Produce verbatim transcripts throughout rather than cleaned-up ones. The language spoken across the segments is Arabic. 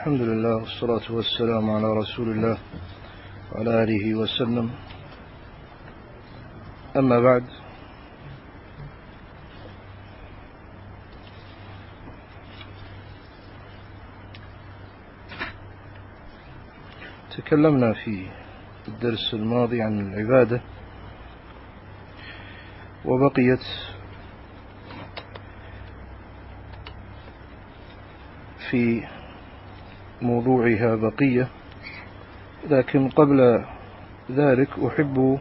الحمد لله والصلاة والسلام على رسول الله وعلى آله وسلم. أما بعد، تكلمنا في الدرس الماضي عن العبادة، وبقيت في موضوعها بقية، لكن قبل ذلك أحب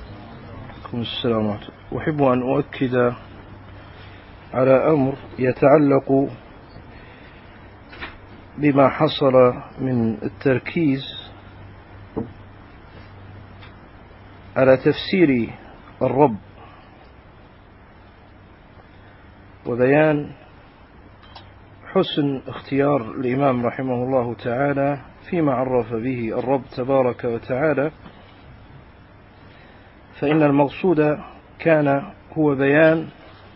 أحب أن أؤكد على أمر يتعلق بما حصل من التركيز على تفسير الرب وبيان حسن اختيار الإمام رحمه الله تعالى فيما عرف به الرب تبارك وتعالى. فإن المقصود كان هو بيان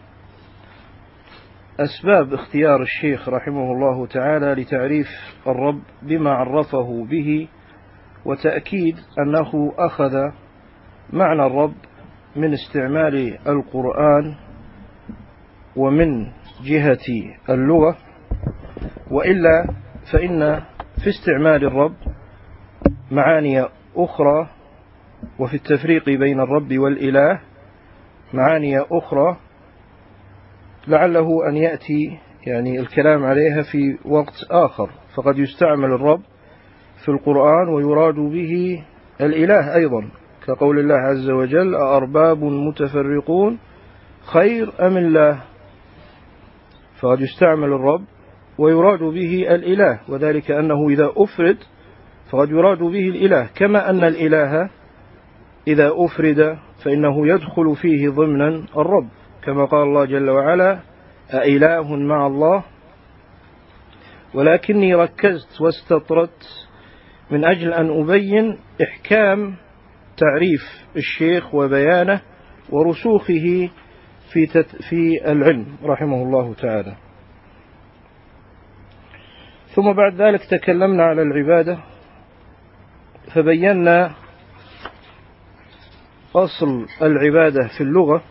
أسباب اختيار الشيخ رحمه الله تعالى لتعريف الرب بما عرفه به، وتأكيد أنه أخذ معنى الرب من استعمال القرآن ومن جهة اللغة، وإلا فإن في استعمال الرب معاني أخرى، وفي التفريق بين الرب والإله معاني أخرى لعله أن يأتي يعني الكلام عليها في وقت آخر. فقد يستعمل الرب في القرآن ويراد به الإله أيضا، كقول الله عز وجل: أأرباب متفرقون خير أم الله. فقد يستعمل الرب ويراد به الإله، وذلك أنه إذا أفرد فقد يراد به الإله، كما أن الإله إذا أفرد فإنه يدخل فيه ضمنا الرب، كما قال الله جل وعلا: أإله مع الله. ولكني ركزت واستطردت من أجل أن أبين إحكام تعريف الشيخ وبيانه ورسوخه في في العلم رحمه الله تعالى. ثم بعد ذلك تكلمنا على العبادة، فبينا أصل العبادة في اللغة،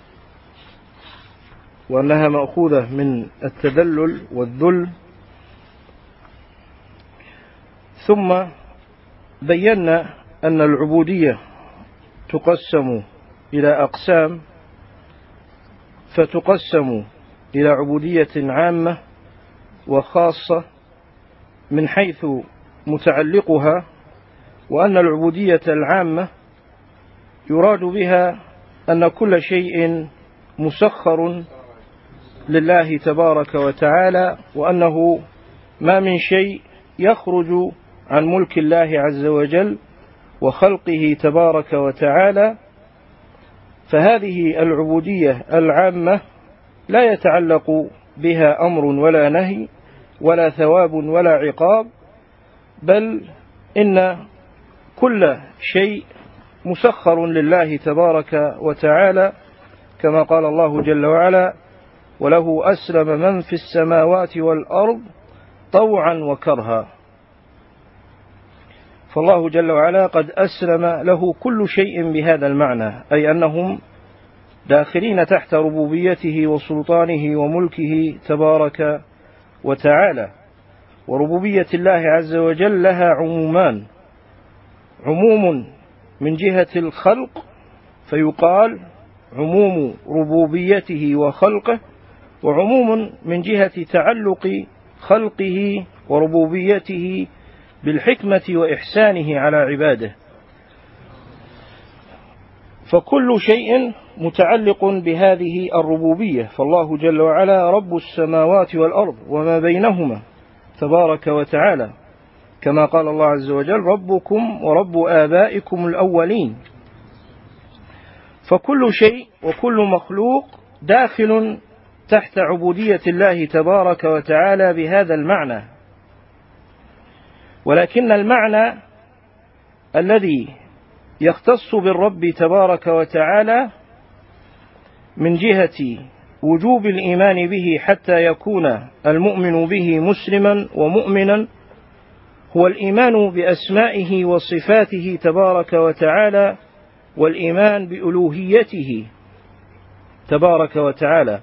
وأنها مأخوذة من التذلل والذل. ثم بينا أن العبودية تقسم إلى أقسام، فتقسم إلى عبودية عامة وخاصة من حيث متعلقها، وأن العبودية العامة يراد بها أن كل شيء مسخر لله تبارك وتعالى، وأنه ما من شيء يخرج عن ملك الله عز وجل وخلقه تبارك وتعالى. فهذه العبودية العامة لا يتعلق بها أمر ولا نهي ولا ثواب ولا عقاب، بل إن كل شيء مسخر لله تبارك وتعالى، كما قال الله جل وعلا: وله أسلم من في السماوات والأرض طوعا وكرها. فالله جل وعلا قد أسلم له كل شيء بهذا المعنى، أي أنهم داخلين تحت ربوبيته وسلطانه وملكه تبارك وتعالى. وربوبية الله عز وجل لها عمومان: عموم من جهة الخلق فيقال عموم ربوبيته وخلقه، وعموم من جهة تعلق خلقه وربوبيته بالحكمة وإحسانه على عباده. فكل شيء متعلق بهذه الربوبية، فالله جل وعلا رب السماوات والأرض وما بينهما تبارك وتعالى، كما قال الله عز وجل: ربكم ورب آبائكم الأولين. فكل شيء وكل مخلوق داخل تحت عبودية الله تبارك وتعالى بهذا المعنى. ولكن المعنى الذي يختص بالرب تبارك وتعالى من جهة وجوب الإيمان به حتى يكون المؤمن به مسلما ومؤمنا هو الإيمان بأسمائه وصفاته تبارك وتعالى، والإيمان بألوهيته تبارك وتعالى،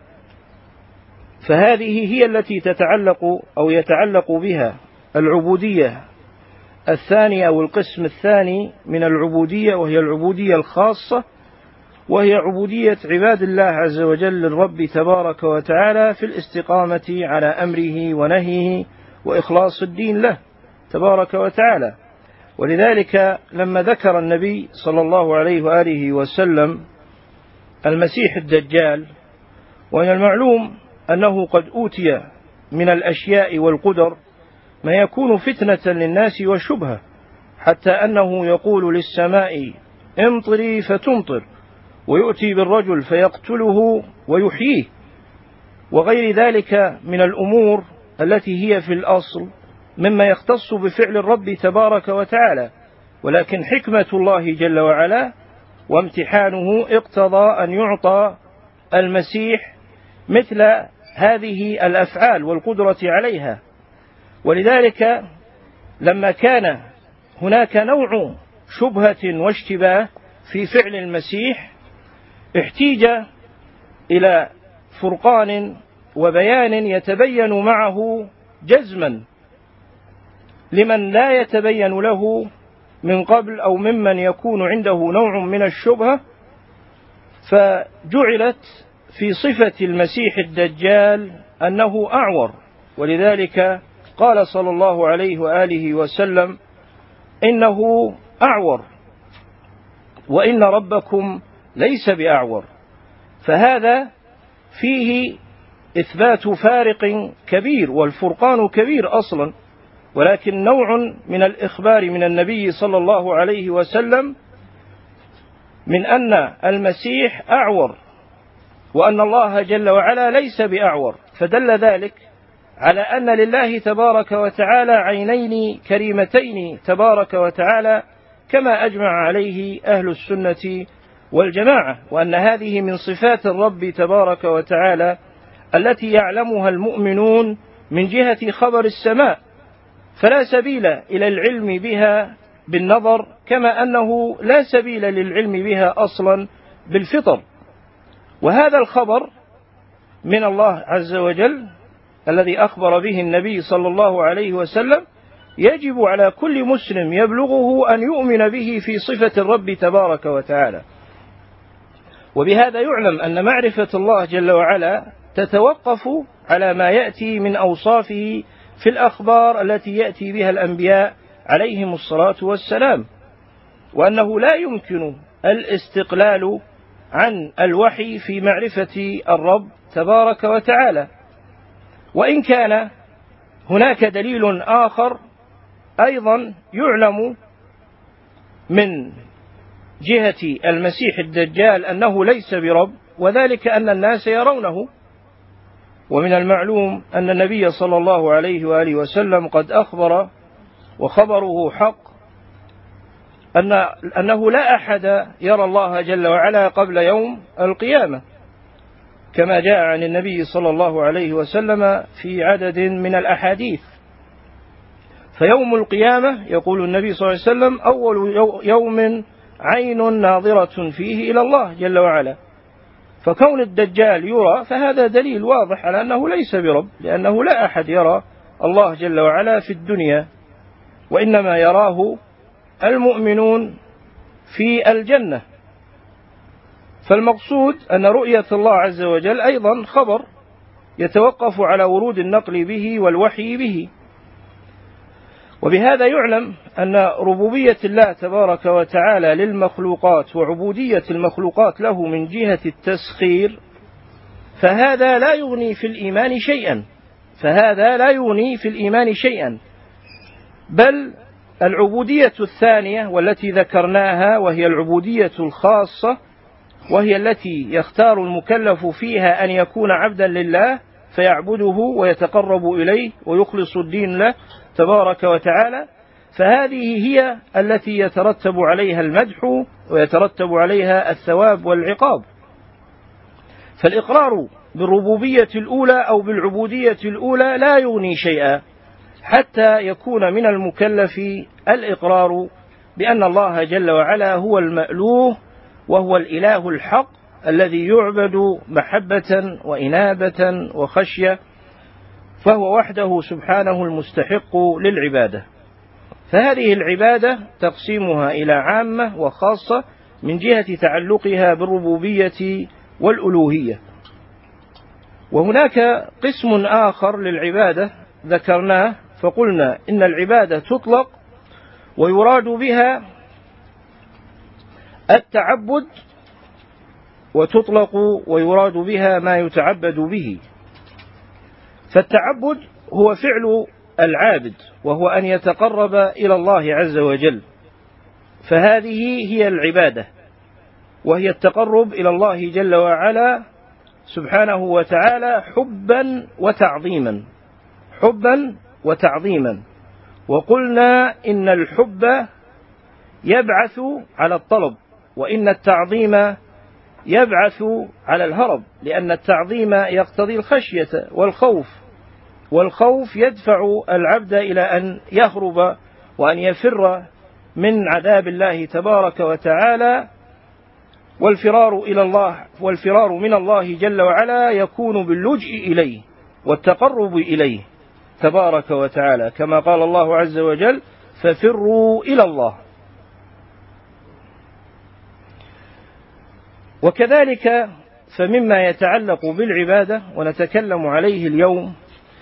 فهذه هي التي تتعلق أو يتعلق بها العبودية الثانية أو القسم الثاني من العبودية، وهي العبودية الخاصة، وهي عبودية عباد الله عز وجل للرب تبارك وتعالى في الاستقامة على أمره ونهيه وإخلاص الدين له تبارك وتعالى. ولذلك لما ذكر النبي صلى الله عليه وآله وسلم المسيح الدجال، ومن المعلوم أنه قد أوتي من الأشياء والقدر ما يكون فتنة للناس وشبهة، حتى أنه يقول للسماء امطري فتمطر، ويؤتي بالرجل فيقتله ويحييه، وغير ذلك من الأمور التي هي في الأصل مما يختص بفعل الرب تبارك وتعالى، ولكن حكمة الله جل وعلا وامتحانه اقتضى أن يعطى المسيح مثل هذه الأفعال والقدرة عليها. ولذلك لما كان هناك نوع شبهة واشتباه في فعل المسيح، احتيج إلى فرقان وبيان يتبين معه جزما لمن لا يتبين له من قبل أو ممن يكون عنده نوع من الشبهة، فجعلت في صفة المسيح الدجال أنه أعور. ولذلك قال صلى الله عليه وآله وسلم إنه أعور وإن ربكم ليس بأعور. فهذا فيه إثبات فارق كبير، والفرقان كبير أصلا، ولكن نوع من الإخبار من النبي صلى الله عليه وسلم من أن المسيح أعور وأن الله جل وعلا ليس بأعور، فدل ذلك على أن لله تبارك وتعالى عينين كريمتين تبارك وتعالى، كما أجمع عليه أهل السنة والجماعة، وأن هذه من صفات الرب تبارك وتعالى التي يعلمها المؤمنون من جهة خبر السماء، فلا سبيل إلى العلم بها بالنظر، كما أنه لا سبيل للعلم بها أصلا بالفطر. وهذا الخبر من الله عز وجل الذي أخبر به النبي صلى الله عليه وسلم يجب على كل مسلم يبلغه أن يؤمن به في صفة الرب تبارك وتعالى. وبهذا يعلم أن معرفة الله جل وعلا تتوقف على ما يأتي من أوصافه في الأخبار التي يأتي بها الأنبياء عليهم الصلاة والسلام، وأنه لا يمكن الاستقلال عن الوحي في معرفة الرب تبارك وتعالى. وإن كان هناك دليل آخر أيضا يعلم من جهة المسيح الدجال أنه ليس برب، وذلك أن الناس يرونه. ومن المعلوم أن النبي صلى الله عليه وآله وسلم قد أخبر وخبره حق أن أنه لا أحد يرى الله جل وعلا قبل يوم القيامة، كما جاء عن النبي صلى الله عليه وسلم في عدد من الأحاديث. فيوم القيامة يقول النبي صلى الله عليه وسلم أول يوم عين ناظرة فيه إلى الله جل وعلا، فكون الدجال يرى فهذا دليل واضح على أنه ليس برب، لأنه لا أحد يرى الله جل وعلا في الدنيا، وإنما يراه المؤمنون في الجنة. فالمقصود أن رؤية الله عز وجل أيضا خبر يتوقف على ورود النقل به والوحي به. وبهذا يعلم أن ربوبية الله تبارك وتعالى للمخلوقات وعبودية المخلوقات له من جهة التسخير، فهذا لا يغني في الإيمان شيئا فهذا لا يغني في الإيمان شيئا بل العبودية الثانية والتي ذكرناها، وهي العبودية الخاصة، وهي التي يختار المكلف فيها أن يكون عبدا لله فيعبده ويتقرب إليه ويخلص الدين له تبارك وتعالى، فهذه هي التي يترتب عليها المدح ويترتب عليها الثواب والعقاب. فالإقرار بالربوبية الأولى أو بالعبودية الأولى لا يغني شيئا، حتى يكون من المكلف الإقرار بأن الله جل وعلا هو المألوه وهو الإله الحق الذي يعبد محبة وإنابة وخشية، فهو وحده سبحانه المستحق للعبادة. فهذه العبادة تقسيمها إلى عامة وخاصة من جهة تعلقها بالربوبية والألوهية. وهناك قسم آخر للعبادة ذكرناه فقلنا إن العبادة تطلق ويراد بها التعبد، وتطلق ويراد بها ما يتعبد به. فالتعبد هو فعل العابد، وهو أن يتقرب إلى الله عز وجل، فهذه هي العبادة، وهي التقرب إلى الله جل وعلا سبحانه وتعالى حبا وتعظيما، حبا وتعظيما. وقلنا إن الحب يبعث على الطلب، وإن التعظيم يبعث على الهرب، لأن التعظيم يقتضي الخشية والخوف، والخوف يدفع العبد إلى أن يهرب وأن يفر من عذاب الله تبارك وتعالى. والفرار إلى الله والفرار من الله جل وعلا يكون باللجء إليه والتقرب إليه تبارك وتعالى، كما قال الله عز وجل: ففروا إلى الله. وكذلك فمما يتعلق بالعبادة ونتكلم عليه اليوم،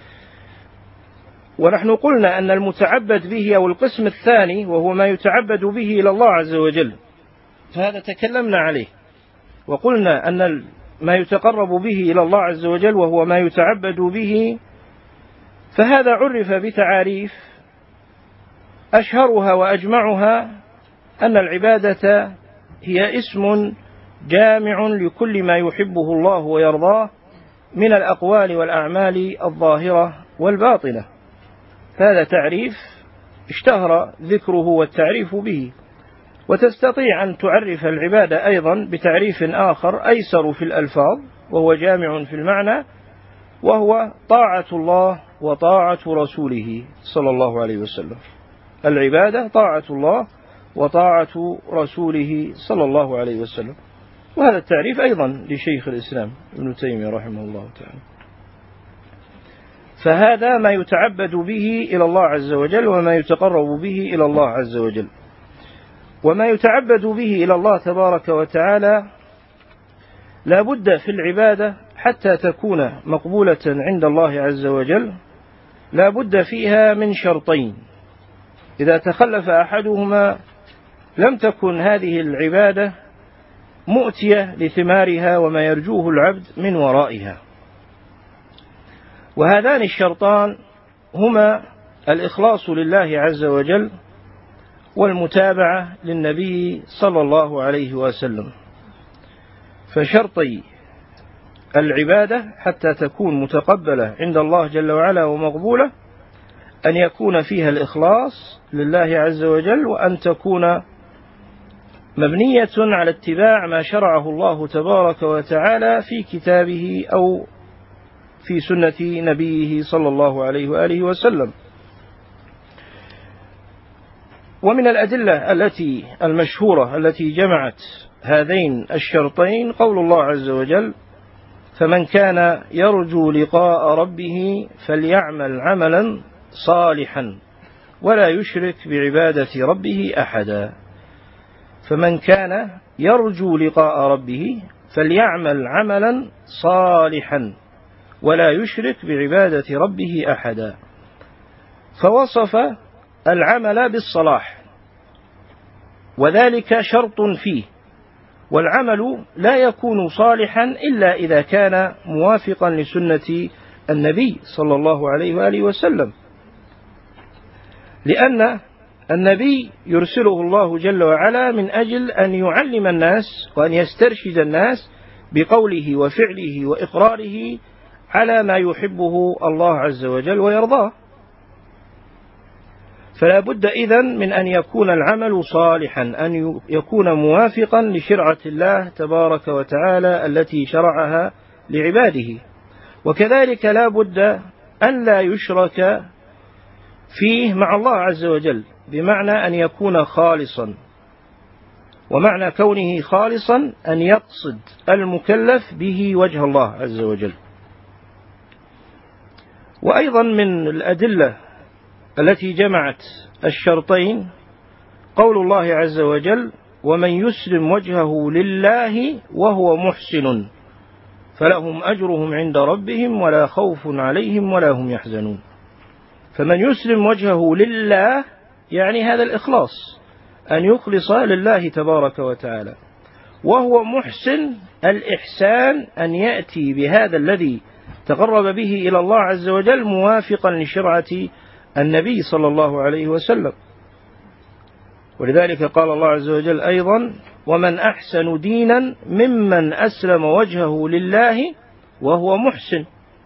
ونحن قلنا أن المتعبد به أو القسم الثاني وهو ما يتعبد به إلى الله عز وجل، فهذا تكلمنا عليه وقلنا أن ما يتقرب به إلى الله عز وجل وهو ما يتعبد به، فهذا عرف بتعاريف أشهرها وأجمعها أن العبادة هي اسم جامع لكل ما يحبه الله ويرضاه من الأقوال والأعمال الظاهرة والباطنة. هذا تعريف اشتهر ذكره والتعريف به. وتستطيع أن تعرف العبادة أيضا بتعريف آخر أيسر في الألفاظ وهو جامع في المعنى، وهو طاعة الله وطاعة رسوله صلى الله عليه وسلم. العبادة طاعة الله وطاعة رسوله صلى الله عليه وسلم. وهذا التعريف أيضا لشيخ الإسلام ابن تيمية رحمه الله تعالى. فهذا ما يتعبد به إلى الله عز وجل وما يتقرب به إلى الله عز وجل. وما يتعبد به إلى الله تبارك وتعالى لا بد في العبادة حتى تكون مقبولة عند الله عز وجل لا بد فيها من شرطين، إذا تخلف أحدهما لم تكن هذه العبادة مؤتية لثمارها وما يرجوه العبد من ورائها. وهذان الشرطان هما الإخلاص لله عز وجل والمتابعة للنبي صلى الله عليه وسلم. فشرطي العبادة حتى تكون متقبلة عند الله جل وعلا ومقبولة أن يكون فيها الإخلاص لله عز وجل، وأن تكون مبنية على اتباع ما شرعه الله تبارك وتعالى في كتابه أو في سنة نبيه صلى الله عليه وآله وسلم. ومن الأدلة التي المشهورة التي جمعت هذين الشرطين قول الله عز وجل: فمن كان يرجو لقاء ربه فليعمل عملا صالحا ولا يشرك بعبادة ربه أحدا. فمن كان يرجو لقاء ربه فليعمل عملا صالحا ولا يشرك بعبادة ربه أحدا. فوصف العمل بالصلاح، وذلك شرط فيه، والعمل لا يكون صالحا إلا إذا كان موافقا لسنة النبي صلى الله عليه وآله وسلم، لأن النبي يرسله الله جل وعلا من أجل أن يعلم الناس وأن يسترشد الناس بقوله وفعله وإقراره على ما يحبه الله عز وجل ويرضاه. فلا بد إذن من أن يكون العمل صالحا، أن يكون موافقا لشرعة الله تبارك وتعالى التي شرعها لعباده. وكذلك لا بد أن لا يشرك فيه مع الله عز وجل، بمعنى أن يكون خالصا، ومعنى كونه خالصا أن يقصد المكلف به وجه الله عز وجل. وأيضا من الأدلة التي جمعت الشرطين قول الله عز وجل: ومن يسلم وجهه لله وهو محسن فلهم أجرهم عند ربهم ولا خوف عليهم ولا هم يحزنون. فمن يسلم وجهه لله يعني هذا الإخلاص، أن يخلص لله تبارك وتعالى، وهو محسن الإحسان أن يأتي بهذا الذي تقرب به إلى الله عز وجل موافقا لشرعة النبي صلى الله عليه وسلم. ولذلك قال الله عز وجل أيضا: ومن أحسن دينا ممن أسلم وجهه لله وهو محسن.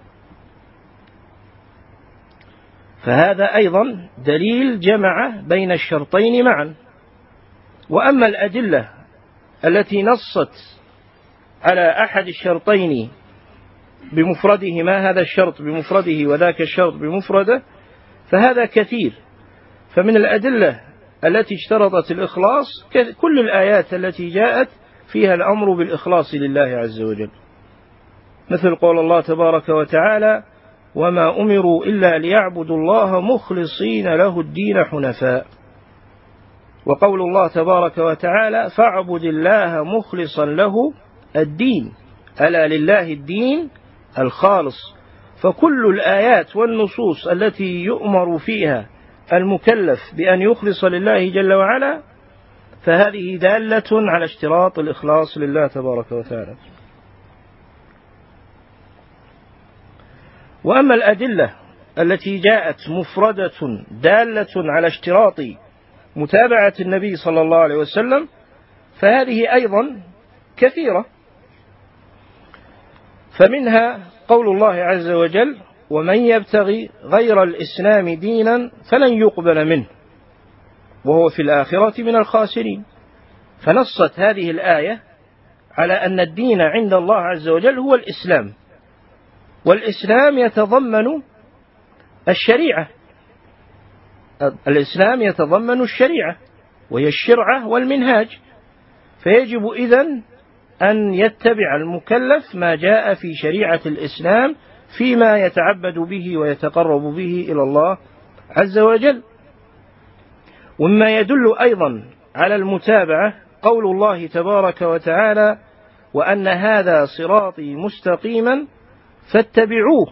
فهذا أيضا دليل جمع بين الشرطين معا. وأما الأدلة التي نصت على أحد الشرطين بمفردهما، هذا الشرط بمفرده وذاك الشرط بمفرده، فهذا كثير. فمن الأدلة التي اشترطت الإخلاص كل الآيات التي جاءت فيها الأمر بالإخلاص لله عز وجل، مثل قول الله تبارك وتعالى: وما أمروا إلا ليعبدوا الله مخلصين له الدين حنفاء. وقول الله تبارك وتعالى: فاعبد الله مخلصا له الدين ألا لله الدين الخالص. فكل الآيات والنصوص التي يؤمر فيها المكلف بأن يخلص لله جل وعلا فهذه دالة على اشتراط الإخلاص لله تبارك وتعالى. وأما الأدلة التي جاءت مفردة دالة على اشتراط متابعة النبي صلى الله عليه وسلم فهذه أيضا كثيرة. فمنها قول الله عز وجل: ومن يبتغي غير الإسلام دينا فلن يقبل منه وهو في الآخرة من الخاسرين. فنصت هذه الآية على أن الدين عند الله عز وجل هو الإسلام، والإسلام يتضمن الشريعة. الإسلام يتضمن الشريعة وهي الشرعة والمنهاج، فيجب إذن أن يتبع المكلف ما جاء في شريعة الإسلام فيما يتعبد به ويتقرب به إلى الله عز وجل. ومما يدل أيضا على المتابعة قول الله تبارك وتعالى: وأن هذا صراطي مستقيما فاتبعوه.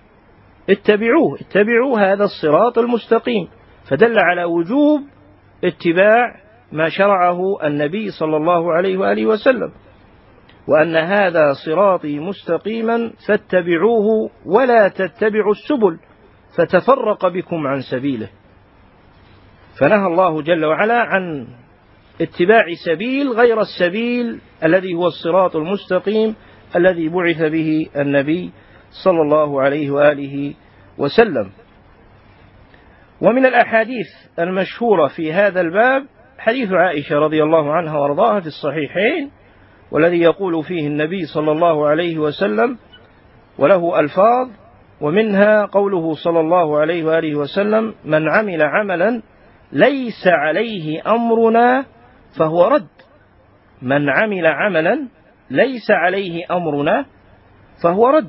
اتبعوه اتبعوا هذا الصراط المستقيم، فدل على وجوب اتباع ما شرعه النبي صلى الله عليه وآله وسلم. وأن هذا صراطي مستقيما فاتبعوه ولا تتبعوا السبل فتفرق بكم عن سبيله. فنهى الله جل وعلا عن اتباع سبيل غير السبيل الذي هو الصراط المستقيم الذي بعث به النبي صلى الله عليه وآله وسلم. ومن الأحاديث المشهورة في هذا الباب حديث عائشة رضي الله عنها وارضاها في الصحيحين، والذي يقول فيه النبي صلى الله عليه وسلم وله ألفاظ، ومنها قوله صلى الله عليه وآله وسلم: من عمل عملا ليس عليه أمرنا فهو رد. من عمل عملا ليس عليه أمرنا فهو رد،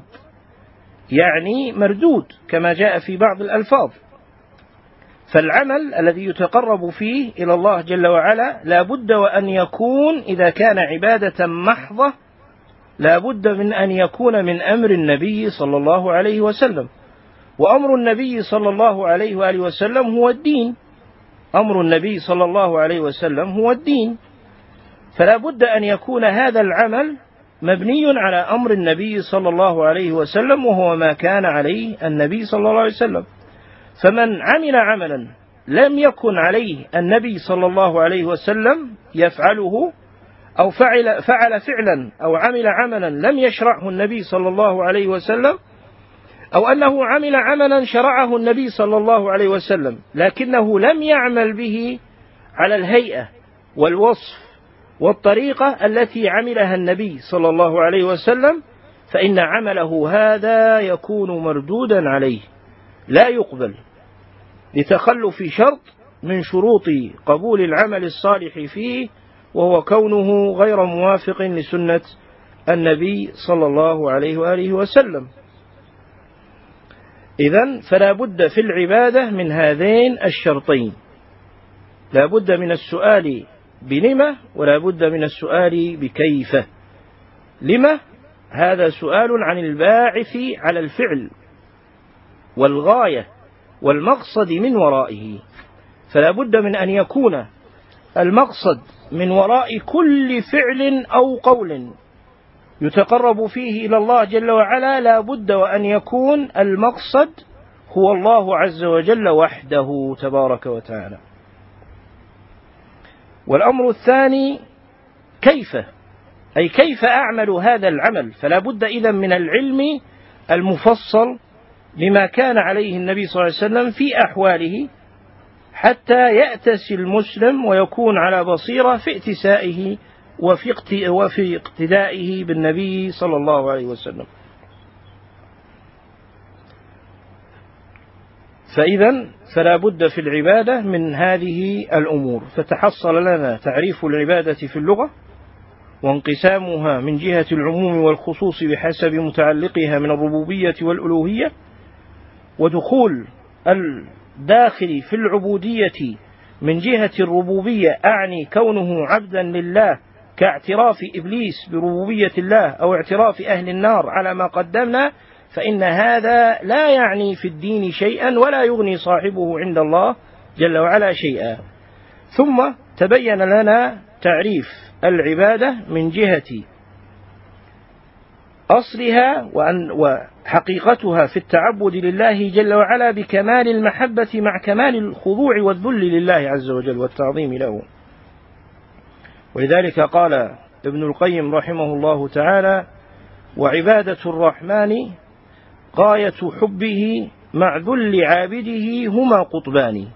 يعني مردود كما جاء في بعض الألفاظ. فالعمل الذي يتقرب فيه إلى الله جل وعلا لا بد وأن يكون، إذا كان عبادة محضة، لا بد من أن يكون من أمر النبي صلى الله عليه وسلم. وأمر النبي صلى الله عليه وآله وسلم هو الدين. أمر النبي صلى الله عليه وسلم هو الدين، فلا بد أن يكون هذا العمل مبني على أمر النبي صلى الله عليه وسلم، وهو ما كان عليه النبي صلى الله عليه وسلم. فمن عمل عملا لم يكن عليه النبي صلى الله عليه وسلم يفعله، أو فعل, فعل فعلا أو عمل عملا لم يشرعه النبي صلى الله عليه وسلم، أو أنه عمل عملا شرعه النبي صلى الله عليه وسلم لكنه لم يعمل به على الهيئة والوصف والطريقة التي عملها النبي صلى الله عليه وسلم، فإن عمله هذا يكون مردودا عليه لا يقبل. لتخلف شرط من شروط قبول العمل الصالح فيه، وهو كونه غير موافق لسنة النبي صلى الله عليه وآله وسلم. إذن فلا بد في العبادة من هذين الشرطين، لا بد من السؤال بلما، ولا بد من السؤال بكيف. لما؟ هذا سؤال عن الباعث على الفعل والغاية والمقصد من ورائه، فلا بد من أن يكون المقصد من وراء كل فعل أو قول يتقرب فيه إلى الله جل وعلا، لا بد وأن يكون المقصد هو الله عز وجل وحده تبارك وتعالى. والأمر الثاني كيف، أي كيف أعمل هذا العمل، فلا بد إذن من العلم المفصل لما كان عليه النبي صلى الله عليه وسلم في أحواله، حتى يأتسي المسلم ويكون على بصيرة في ائتسائه وفي اقتدائه بالنبي صلى الله عليه وسلم. فإذا فلا بد في العبادة من هذه الأمور. فتحصل لنا تعريف العبادة في اللغة، وانقسامها من جهة العموم والخصوص بحسب متعلقها من الربوبية والألوهية، ودخول الداخل في العبودية من جهة الربوبية أعني كونه عبدا لله، كاعتراف إبليس بربوبية الله أو اعتراف أهل النار على ما قدمنا، فإن هذا لا يعني في الدين شيئا ولا يغني صاحبه عند الله جل وعلا شيئا. ثم تبين لنا تعريف العبادة من جهة أصلها وحقيقتها في التعبد لله جل وعلا بكمال المحبة مع كمال الخضوع والذل لله عز وجل والتعظيم له. ولذلك قال ابن القيم رحمه الله تعالى: وعبادة الرحمن غاية حبه مع ذل عابده هما قطبان،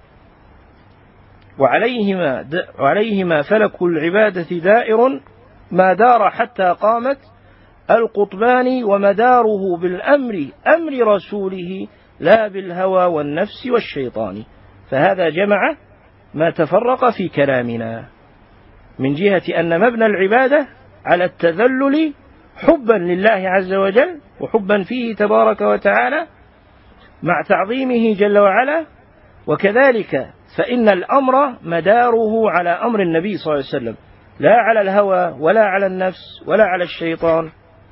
وعليهما, وعليهما فلك العبادة دائر ما دار حتى قامت القطبان، ومداره بالأمر أمر رسوله لا بالهوى والنفس والشيطان. فهذا جمع ما تفرق في كلامنا من جهة أن مبنى العبادة على التذلل حبا لله عز وجل وحبا فيه تبارك وتعالى مع تعظيمه جل وعلا، وكذلك فإن الأمر مداره على أمر النبي صلى الله عليه وسلم، لا على الهوى ولا على النفس ولا على الشيطان.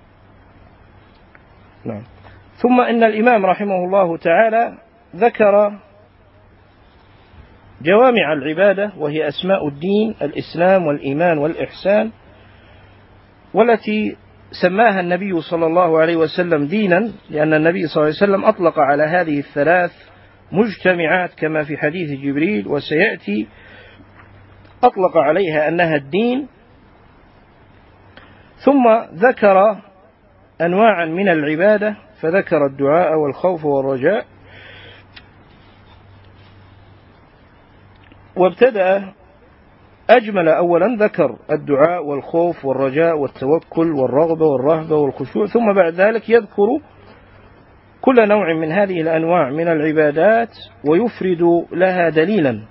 نعم. ثم إن الإمام رحمه الله تعالى ذكر جوامع العبادة، وهي أسماء الدين: الإسلام والإيمان والإحسان، والتي سماها النبي صلى الله عليه وسلم دينا، لأن النبي صلى الله عليه وسلم أطلق على هذه الثلاث مجتمعات كما في حديث جبريل، وسيأتي أطلق عليها أنها الدين. ثم ذكر أنواعا من العبادة، فذكر الدعاء والخوف والرجاء، وابتدأ أجمل أولا ذكر الدعاء والخوف والرجاء والتوكل والرغبة والرهبة والخشوع، ثم بعد ذلك يذكر كل نوع من هذه الأنواع من العبادات ويفرد لها دليلا.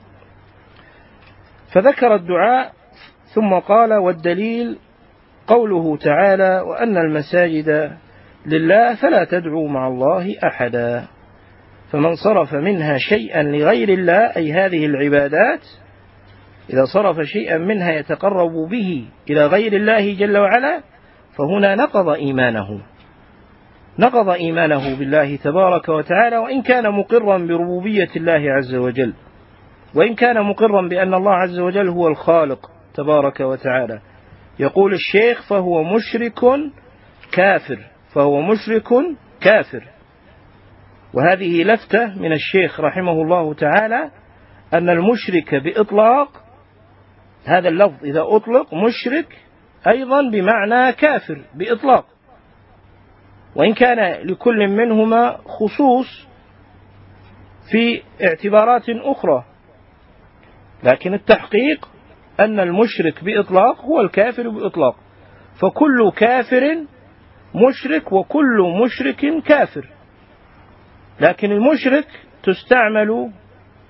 فذكر الدعاء ثم قال: والدليل قوله تعالى: وأن المساجد لله فلا تدعوا مع الله أحدا. فمن صرف منها شيئا لغير الله، أي هذه العبادات إذا صرف شيئا منها يتقرب به إلى غير الله جل وعلا، فهنا نقض إيمانه نقض إيمانه بالله تبارك وتعالى، وإن كان مقرا بربوبية الله عز وجل، وإن كان مقرا بأن الله عز وجل هو الخالق تبارك وتعالى. يقول الشيخ: فهو مشرك كافر، فهو مشرك كافر. وهذه لفتة من الشيخ رحمه الله تعالى أن المشرك بإطلاق، هذا اللفظ إذا أطلق مشرك أيضا بمعنى كافر بإطلاق، وإن كان لكل منهما خصوص في اعتبارات أخرى، لكن التحقيق أن المشرك بإطلاق هو الكافر بإطلاق. فكل كافر مشرك وكل مشرك كافر، لكن المشرك تستعمل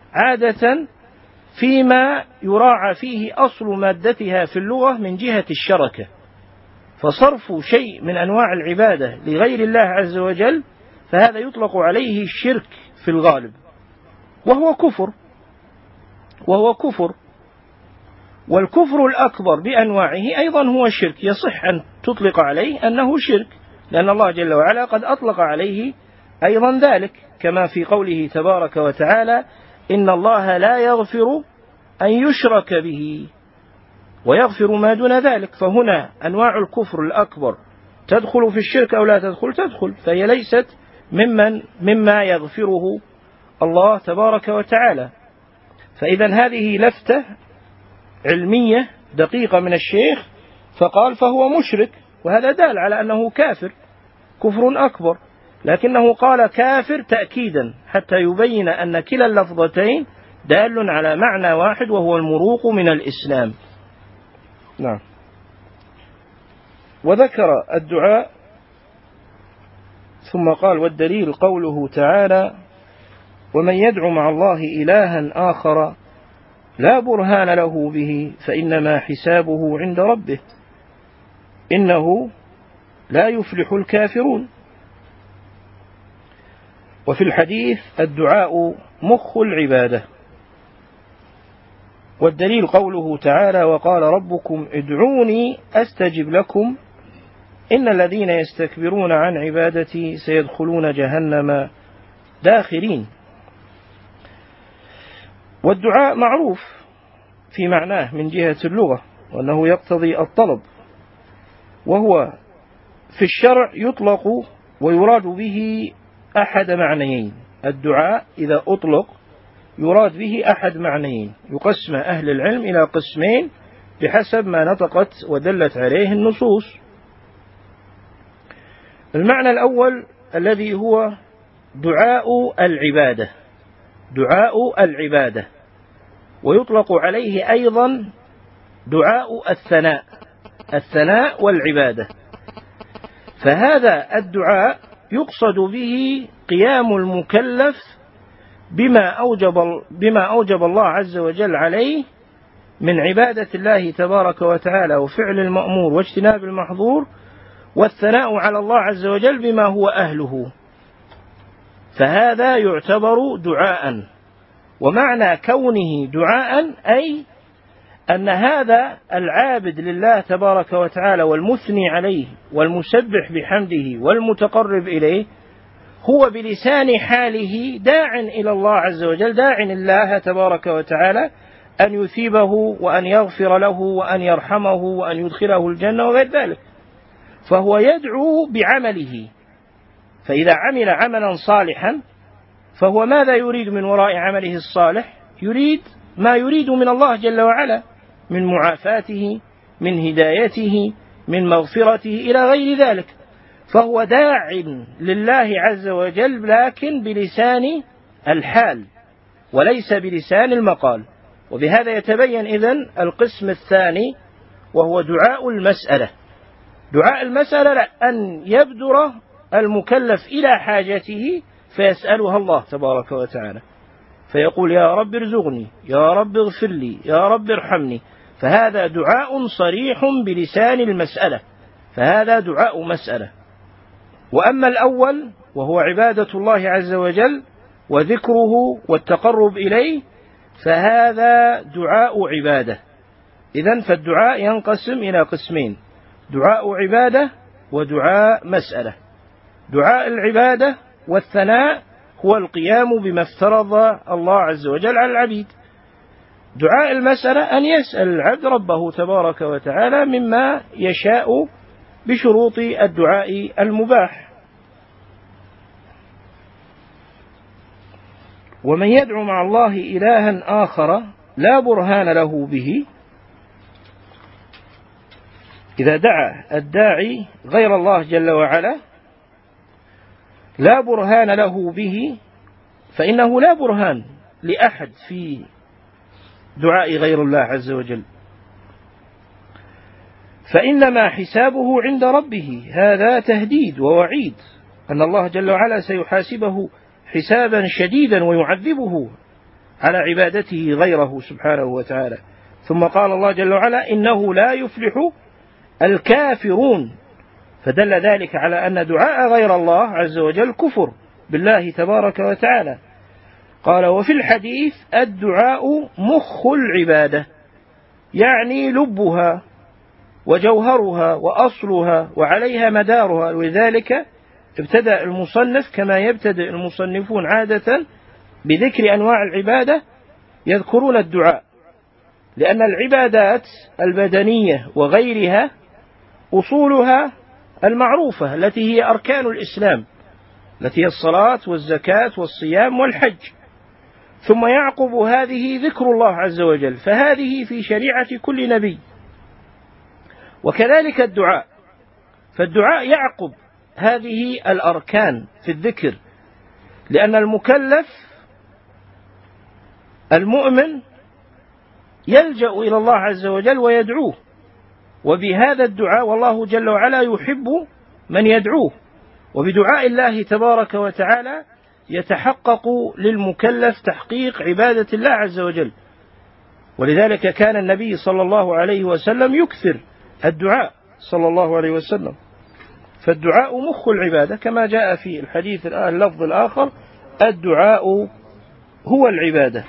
عادة فيما يراعى فيه أصل مادتها في اللغة من جهة الشركة، فصرف شيء من أنواع العبادة لغير الله عز وجل فهذا يطلق عليه الشرك في الغالب، وهو كفر وهو كفر والكفر الأكبر بأنواعه أيضا هو الشرك، يصح أن تطلق عليه أنه شرك، لأن الله جل وعلا قد أطلق عليه أيضا ذلك، كما في قوله تبارك وتعالى: إن الله لا يغفر أن يشرك به ويغفر ما دون ذلك. فهنا أنواع الكفر الأكبر تدخل في الشرك أو لا تدخل؟ تدخل، فهي ليست ممن مما يغفره الله تبارك وتعالى. فإذا هذه لفتة علمية دقيقة من الشيخ، فقال فهو مشرك، وهذا دال على أنه كافر، كفر أكبر، لكنه قال كافر تأكيدا حتى يبين أن كلا اللفظتين دال على معنى واحد وهو المروق من الإسلام. نعم. وذكر الدعاء ثم قال: والدليل قوله تعالى: ومن يدعو مع الله إلها آخر لا برهان له به فإنما حسابه عند ربه إنه لا يفلح الكافرون. وفي الحديث: الدعاء مخ العبادة. والدليل قوله تعالى: وقال ربكم ادعوني أستجب لكم إن الذين يستكبرون عن عبادتي سيدخلون جهنم داخرين. والدعاء معروف في معناه من جهة اللغة، وأنه يقتضي الطلب، وهو في الشرع يطلق ويراد به أحد معنيين. الدعاء إذا أطلق يراد به أحد معنيين، يقسم أهل العلم إلى قسمين بحسب ما نطقت ودلت عليه النصوص. المعنى الأول الذي هو دعاء العبادة، دعاء العبادة، ويطلق عليه أيضا دعاء الثناء، الثناء والعبادة. فهذا الدعاء يقصد به قيام المكلف بما أوجب, بما أوجب الله عز وجل عليه من عبادة الله تبارك وتعالى وفعل المأمور واجتناب المحظور، والثناء على الله عز وجل بما هو أهله، فهذا يعتبر دعاء. ومعنى كونه دعاء أي أن هذا العابد لله تبارك وتعالى والمثني عليه والمسبح بحمده والمتقرب إليه هو بلسان حاله داع إلى الله عز وجل، داع الله تبارك وتعالى أن يثيبه وأن يغفر له وأن يرحمه وأن يدخله الجنة وغير ذلك، فهو يدعو بعمله. فإذا عمل عملا صالحا فهو ماذا يريد من وراء عمله الصالح؟ يريد ما يريد من الله جل وعلا من معافاته، من هدايته، من مغفرته إلى غير ذلك، فهو داع لله عز وجل لكن بلسان الحال وليس بلسان المقال. وبهذا يتبين إذن القسم الثاني وهو دعاء المسألة. دعاء المسألة أن يبدر المكلف إلى حاجته فيسألها الله تبارك وتعالى، فيقول يا رب ارزقني، يا رب اغفر لي، يا رب ارحمني، فهذا دعاء صريح بلسان المسألة، فهذا دعاء مسألة. وأما الأول وهو عبادة الله عز وجل وذكره والتقرب إليه فهذا دعاء عبادة. إذن فالدعاء ينقسم إلى قسمين: دعاء عبادة ودعاء مسألة. دعاء العبادة والثناء هو القيام بما افترض الله عز وجل على العبيد. دعاء المسألة أن يسأل العبد ربه تبارك وتعالى مما يشاء بشروط الدعاء المباح. ومن يدعو مع الله إلها آخر لا برهان له به، إذا دعا الداعي غير الله جل وعلا لا برهان له به فإنه لا برهان لأحد في دعاء غير الله عز وجل، فإنما حسابه عند ربه. هذا تهديد ووعيد أن الله جل وعلا سيحاسبه حسابا شديدا ويعذبه على عبادته غيره سبحانه وتعالى. ثم قال الله جل وعلا إنه لا يفلح الكافرون، فدل ذلك على أن دعاء غير الله عز وجل كفر بالله تبارك وتعالى. قال وفي الحديث الدعاء مخ العبادة، يعني لبها وجوهرها وأصلها وعليها مدارها، ولذلك ابتدأ المصنف كما يبتدئ المصنفون عادة بذكر أنواع العبادة يذكرون الدعاء، لأن العبادات البدنية وغيرها أصولها المعروفة التي هي أركان الإسلام، التي هي الصلاة والزكاة والصيام والحج، ثم يعقب هذه ذكر الله عز وجل، فهذه في شريعة كل نبي. وكذلك الدعاء، فالدعاء يعقب هذه الأركان في الذكر، لأن المكلف المؤمن يلجأ إلى الله عز وجل ويدعوه، وبهذا الدعاء والله جل وعلا يحب من يدعوه، وبدعاء الله تبارك وتعالى يتحقق للمكلف تحقيق عبادة الله عز وجل. ولذلك كان النبي صلى الله عليه وسلم يكثر الدعاء صلى الله عليه وسلم، فالدعاء مخ العبادة كما جاء في الحديث اللفظ الآخر الدعاء هو العبادة.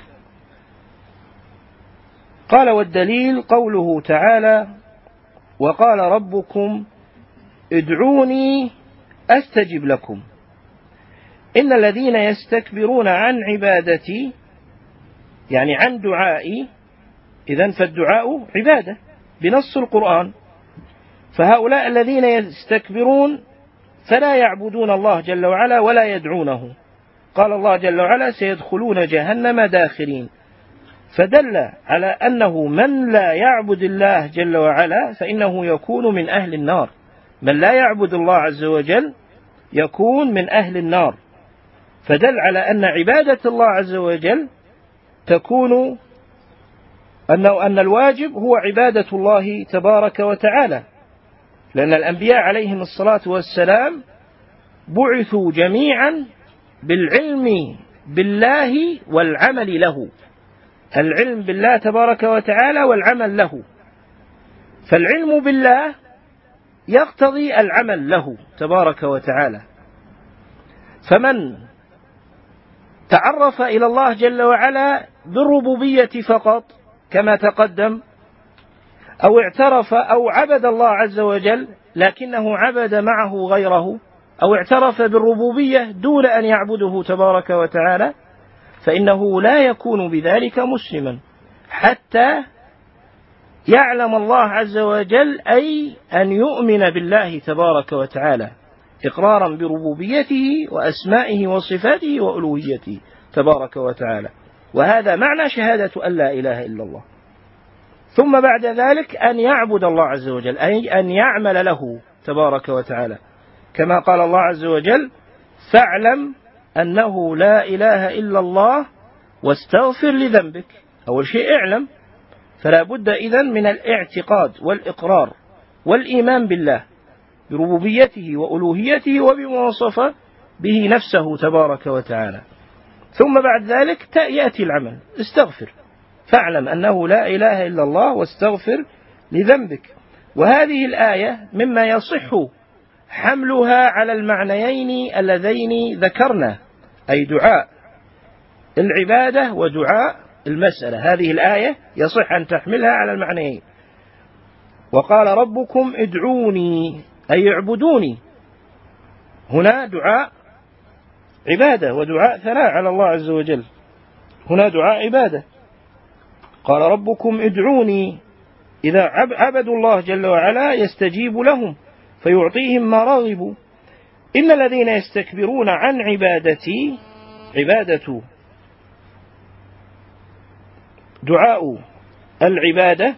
قال والدليل قوله تعالى وقال ربكم ادعوني أستجب لكم إن الذين يستكبرون عن عبادتي، يعني عن دعائي، إذن فالدعاء عبادة بنص القرآن، فهؤلاء الذين يستكبرون فلا يعبدون الله جل وعلا ولا يدعونه. قال الله جل وعلا سيدخلون جهنم داخرين، فدل على أنه من لا يعبد الله جل وعلا فإنه يكون من أهل النار، من لا يعبد الله عز وجل يكون من أهل النار، فدل على أن عبادة الله عز وجل تكون أنه أن الواجب هو عبادة الله تبارك وتعالى، لأن الأنبياء عليهم الصلاة والسلام بعثوا جميعا بالعلم بالله والعمل له، العلم بالله تبارك وتعالى والعمل له، فالعلم بالله يقتضي العمل له تبارك وتعالى، فمن تعرف إلى الله جل وعلا بالربوبية فقط كما تقدم، أو اعترف أو عبد الله عز وجل لكنه عبد معه غيره، أو اعترف بالربوبية دون أن يعبده تبارك وتعالى، فإنه لا يكون بذلك مسلما حتى يعلم الله عز وجل، أي أن يؤمن بالله تبارك وتعالى إقرارا بربوبيته وأسمائه وصفاته وألوهيته تبارك وتعالى، وهذا معنى شهادة أن لا إله إلا الله. ثم بعد ذلك أن يعبد الله عز وجل، أي أن يعمل له تبارك وتعالى، كما قال الله عز وجل فاعلم أنه لا إله إلا الله واستغفر لذنبك. أول شيء اعلم، فلا بد إذن من الاعتقاد والإقرار والإيمان بالله بربوبيته وألوهيته وبما وصف به نفسه تبارك وتعالى. ثم بعد ذلك يأتي العمل، استغفر، فاعلم أنه لا إله إلا الله واستغفر لذنبك. وهذه الآية مما يصح حملها على المعنيين اللذين ذكرنا، أي دعاء العبادة ودعاء المسألة، هذه الآية يصح أن تحملها على المعنيين. وقال ربكم ادعوني أي اعبدوني، هنا دعاء عبادة ودعاء ثناء على الله عز وجل، هنا دعاء عبادة. قال ربكم ادعوني، إذا عبدوا الله جل وعلا يستجيب لهم فيعطيهم ما رغبوا. إن الذين يستكبرون عن عبادتي، عبادة دعاء العبادة،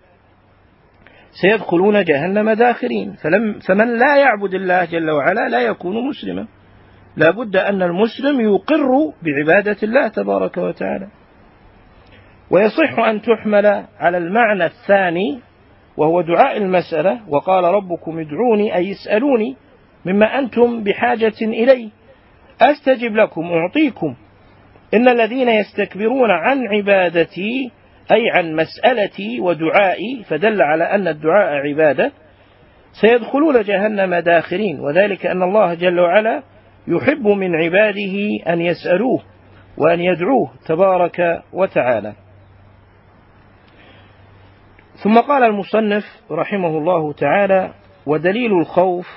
سيدخلون جهنم داخرين. فلم فمن لا يعبد الله جل وعلا لا يكون مسلما، لا بد أن المسلم يقر بعبادة الله تبارك وتعالى. ويصح أن تحمل على المعنى الثاني وهو دعاء المسألة، وقال ربكم ادعوني أي اسألوني مما أنتم بحاجة إليه أستجب لكم أعطيكم. إن الذين يستكبرون عن عبادتي أي عن مسألتي ودعائي، فدل على أن الدعاء عبادة، سيدخلون جهنم داخرين، وذلك أن الله جل وعلا يحب من عباده أن يسألوه وأن يدعوه تبارك وتعالى. ثم قال المصنف رحمه الله تعالى: ودليل الخوف،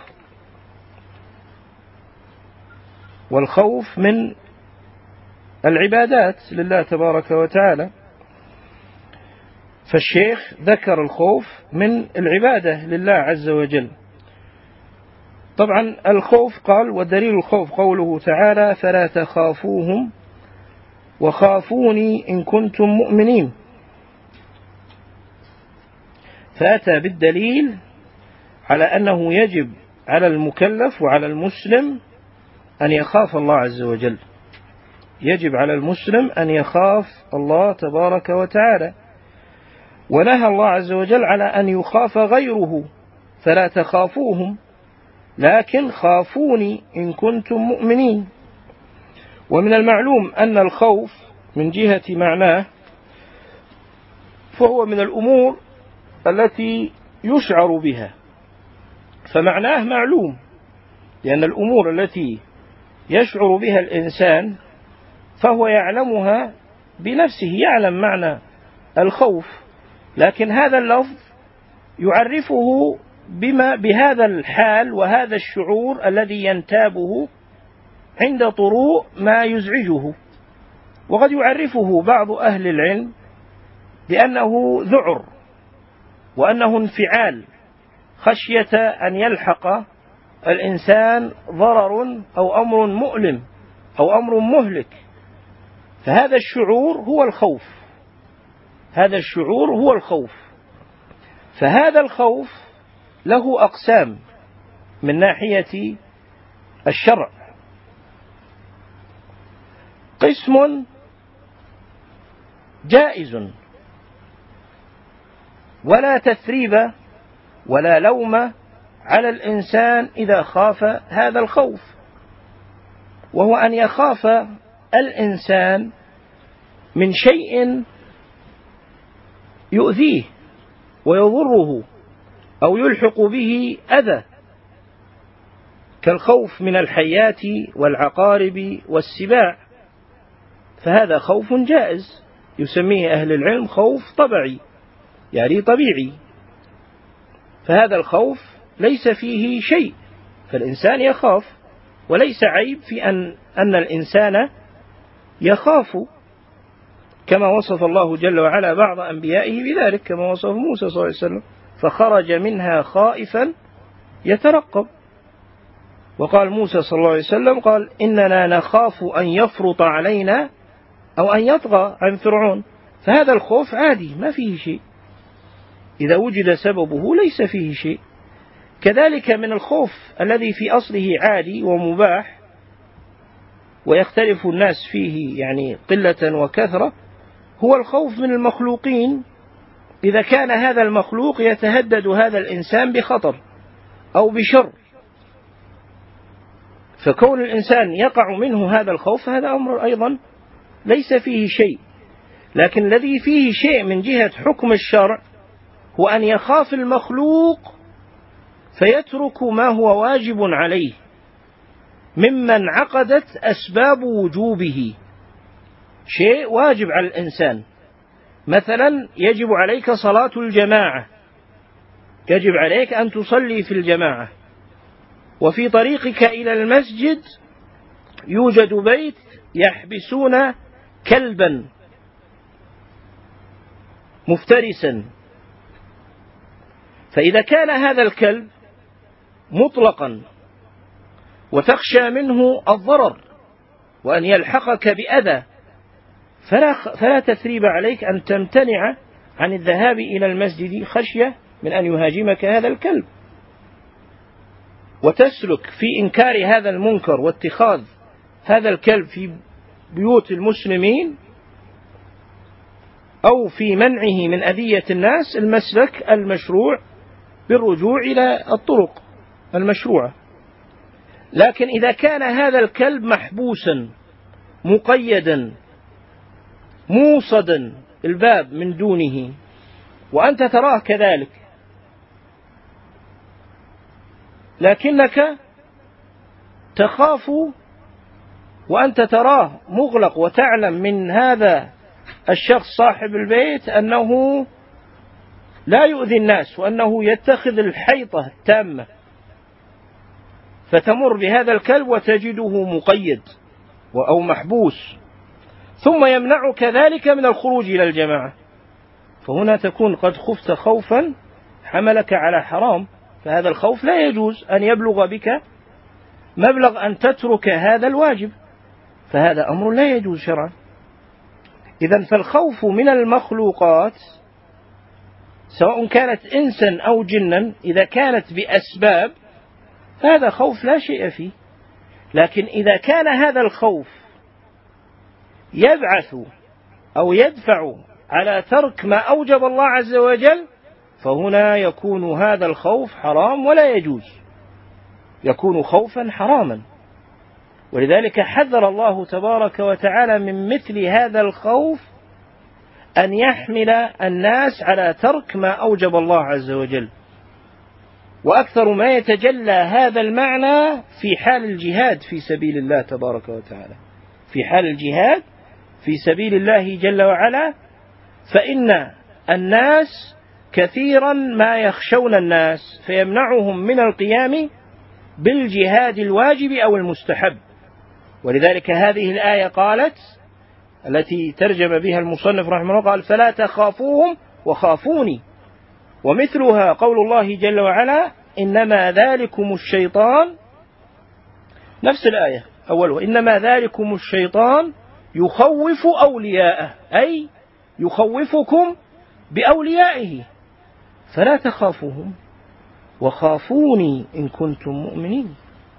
والخوف من العبادات لله تبارك وتعالى، فالشيخ ذكر الخوف من العبادة لله عز وجل. طبعا الخوف قال: ودليل الخوف قوله تعالى: فلا تخافوهم وخافوني إن كنتم مؤمنين. فأتى بالدليل على أنه يجب على المكلف وعلى المسلم أن يخاف الله عز وجل، يجب على المسلم أن يخاف الله تبارك وتعالى، ونهى الله عز وجل على أن يخاف غيره، فلا تخافوهم لكن خافوني إن كنتم مؤمنين. ومن المعلوم أن الخوف من جهة معناه فهو من الأمور التي يشعر بها، فمعناه معلوم، لأن الأمور التي يشعر بها الإنسان فهو يعلمها بنفسه، يعلم معنى الخوف، لكن هذا اللفظ يعرفه بما بهذا الحال وهذا الشعور الذي ينتابه عند طروء ما يزعجه. وقد يعرفه بعض أهل العلم بأنه ذعر، وأنه انفعال خشية أن يلحق الإنسان ضرر أو أمر مؤلم أو أمر مهلك، فهذا الشعور هو الخوف، هذا الشعور هو الخوف. فهذا الخوف له أقسام من ناحية الشرع: قسم جائز ولا تثريب ولا لوم على الإنسان إذا خاف هذا الخوف، وهو أن يخاف الإنسان من شيء يؤذيه ويضره أو يلحق به أذى، كالخوف من الحيات والعقارب والسباع، فهذا خوف جائز يسميه أهل العلم خوف طبعي، يعني طبيعي، فهذا الخوف ليس فيه شيء، فالإنسان يخاف، وليس عيب في أن, أن الإنسان يخاف، كما وصف الله جل وعلا بعض أنبيائه بذلك، كما وصف موسى صلى الله عليه وسلم: فخرج منها خائفا يترقب. وقال موسى صلى الله عليه وسلم قال: إننا نخاف أن يفرط علينا أو أن يطغى عن فرعون. فهذا الخوف عادي ما فيه شيء، إذا وجد سببه ليس فيه شيء. كذلك من الخوف الذي في أصله عادي ومباح ويختلف الناس فيه يعني قلة وكثرة، هو الخوف من المخلوقين، إذا كان هذا المخلوق يتهدد هذا الإنسان بخطر أو بشر، فكون الإنسان يقع منه هذا الخوف هذا أمر أيضا ليس فيه شيء. لكن الذي فيه شيء من جهة حكم الشرع هو أن يخاف المخلوق فيترك ما هو واجب عليه ممن عقدت أسباب وجوبه، شيء واجب على الإنسان، مثلا يجب عليك صلاة الجماعة، يجب عليك أن تصلي في الجماعة، وفي طريقك إلى المسجد يوجد بيت يحبسون كلبا مفترسا، فإذا كان هذا الكلب مطلقا وتخشى منه الضرر وأن يلحقك بأذى، فلا, فلا تثريب عليك أن تمتنع عن الذهاب إلى المسجد خشية من أن يهاجمك هذا الكلب، وتسلك في إنكار هذا المنكر واتخاذ هذا الكلب في بيوت المسلمين أو في منعه من أذية الناس المسلك المشروع بالرجوع إلى الطرق المشروعة. لكن إذا كان هذا الكلب محبوسا مقيدا موصدا الباب من دونه وأنت تراه كذلك، لكنك تخاف وأنت تراه مغلق وتعلم من هذا الشخص صاحب البيت أنه لا يؤذي الناس وأنه يتخذ الحيطة التامة، فتمر بهذا الكلب وتجده مقيد أو محبوس، ثم يمنعك ذلك من الخروج إلى الجماعة، فهنا تكون قد خفت خوفا حملك على حرام، فهذا الخوف لا يجوز أن يبلغ بك مبلغ أن تترك هذا الواجب، فهذا أمر لا يجوز شرعا. إذن فالخوف من المخلوقات سواء كانت إنسا أو جنا إذا كانت بأسباب فهذا خوف لا شيء فيه، لكن إذا كان هذا الخوف يبعث أو يدفع على ترك ما أوجب الله عز وجل فهنا يكون هذا الخوف حرام ولا يجوز، يكون خوفا حراما. ولذلك حذر الله تبارك وتعالى من مثل هذا الخوف أن يحمل الناس على ترك ما أوجب الله عز وجل. وأكثر ما يتجلى هذا المعنى في حال الجهاد في سبيل الله تبارك وتعالى، في حال الجهاد في سبيل الله جل وعلا، فإن الناس كثيرا ما يخشون الناس فيمنعهم من القيام بالجهاد الواجب أو المستحب. ولذلك هذه الآية قالت التي ترجم بها المصنف رحمه الله قال فلا تخافوهم وخافوني، ومثلها قول الله جل وعلا إنما ذلكم الشيطان، نفس الآية أولها إنما ذلكم الشيطان يخوف أولياءه، أي يخوفكم بأوليائه، فلا تخافوهم وخافوني إن كنتم مؤمنين.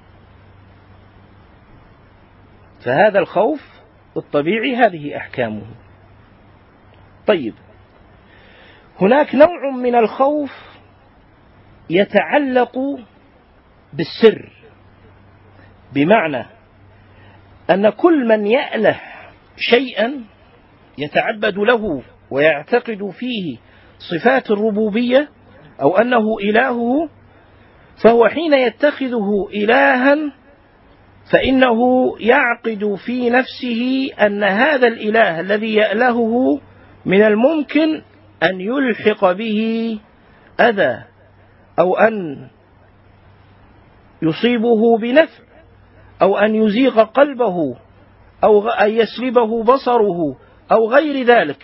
فهذا الخوف الطبيعي هذه أحكامه. طيب، هناك نوع من الخوف يتعلق بالسر، بمعنى أن كل من يأله شيئا يتعبد له ويعتقد فيه صفات الربوبية أو أنه إلهه، فهو حين يتخذه إلها فإنه يعقد في نفسه أن هذا الإله الذي يألهه من الممكن أن يلحق به أذى أو أن يصيبه بنفع أو أن يزيغ قلبه أو أن يسلبه بصره أو غير ذلك.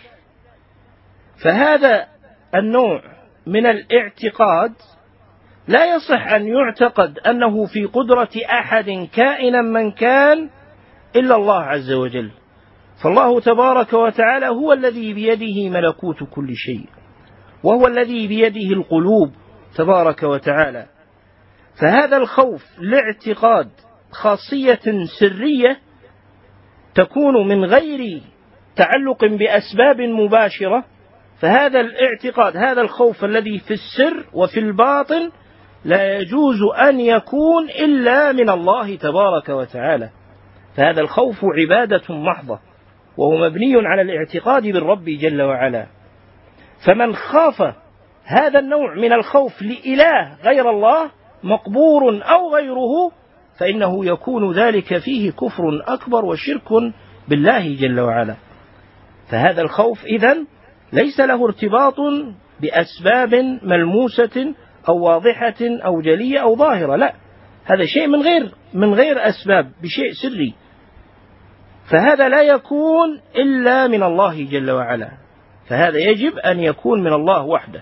فهذا النوع من الاعتقاد لا يصح أن يعتقد أنه في قدرة أحد كائنا من كان إلا الله عز وجل، فالله تبارك وتعالى هو الذي بيده ملكوت كل شيء، وهو الذي بيده القلوب تبارك وتعالى. فهذا الخوف لاعتقاد خاصية سرية تكون من غير تعلق بأسباب مباشرة، فهذا الاعتقاد هذا الخوف الذي في السر وفي الباطن لا يجوز أن يكون إلا من الله تبارك وتعالى، فهذا الخوف عبادة محضة وهو مبني على الاعتقاد بالرب جل وعلا. فمن خاف هذا النوع من الخوف لإله غير الله مقبور أو غيره فإنه يكون ذلك فيه كفر أكبر وشرك بالله جل وعلا. فهذا الخوف إذن ليس له ارتباط بأسباب ملموسة أو واضحة أو جلية أو ظاهرة، لا، هذا شيء من غير من غير أسباب، بشيء سري، فهذا لا يكون إلا من الله جل وعلا، فهذا يجب أن يكون من الله وحده.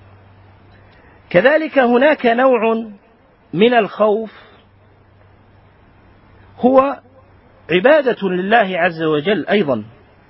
كذلك هناك نوع من الخوف هو عبادة لله عز وجل، أيضا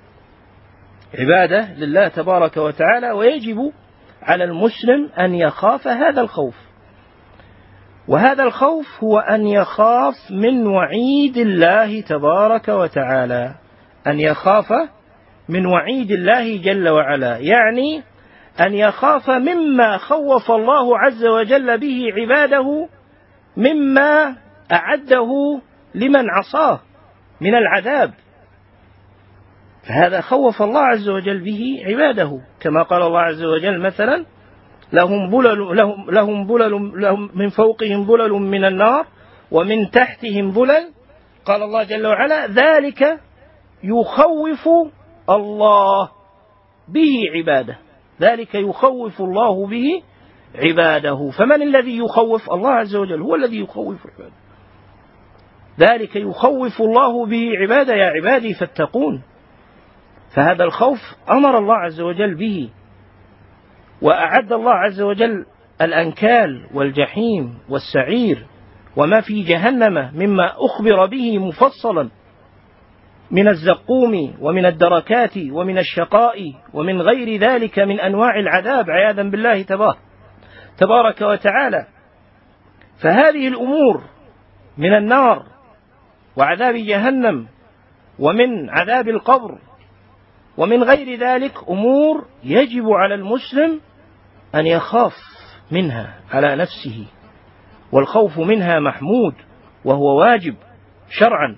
عبادة لله تبارك وتعالى، ويجب على المسلم أن يخاف هذا الخوف. وهذا الخوف هو أن يخاف من وعيد الله تبارك وتعالى، أن يخاف من وعيد الله جل وعلا، يعني أن يخاف مما خوف الله عز وجل به عباده مما أعده لمن عصاه من العذاب. فهذا خوف الله عز وجل به عباده، كما قال الله عز وجل مثلا لهم بلل لهم لهم بلل لهم من فوقهم بلل من النار ومن تحتهم بلل. قال الله جل وعلا ذلك يخوف الله به عباده، ذلك يخوف الله به عباده. فمن الذي يخوف؟ الله عز وجل هو الذي يخوف عباده. ذلك يخوف الله به عباده يا عبادي فاتقون. فهذا الخوف أمر الله عز وجل به، وأعد الله عز وجل الأنكال والجحيم والسعير وما في جهنم مما أخبر به مفصلا من الزقوم ومن الدركات ومن الشقاء ومن غير ذلك من أنواع العذاب عياذا بالله تبارك وتعالى. فهذه الأمور من النار وعذاب جهنم ومن عذاب القبر ومن غير ذلك أمور يجب على المسلم أن يخاف منها على نفسه، والخوف منها محمود وهو واجب شرعا.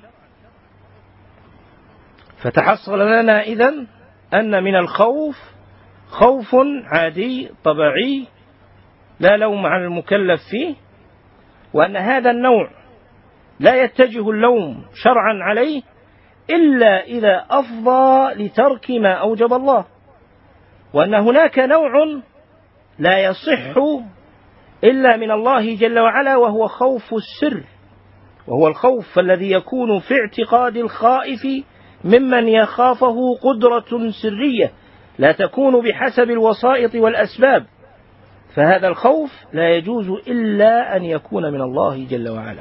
فتحصل لنا إذن أن من الخوف خوف عادي طبيعي لا لوم على المكلف فيه، وأن هذا النوع لا يتجه اللوم شرعا عليه إلا إذا أفضى لترك ما أوجب الله، وأن هناك نوع لا يصح إلا من الله جل وعلا وهو خوف السر، وهو الخوف الذي يكون في اعتقاد الخائف ممن يخافه قدرة سرية لا تكون بحسب الوسائط والأسباب. فهذا الخوف لا يجوز إلا أن يكون من الله جل وعلا.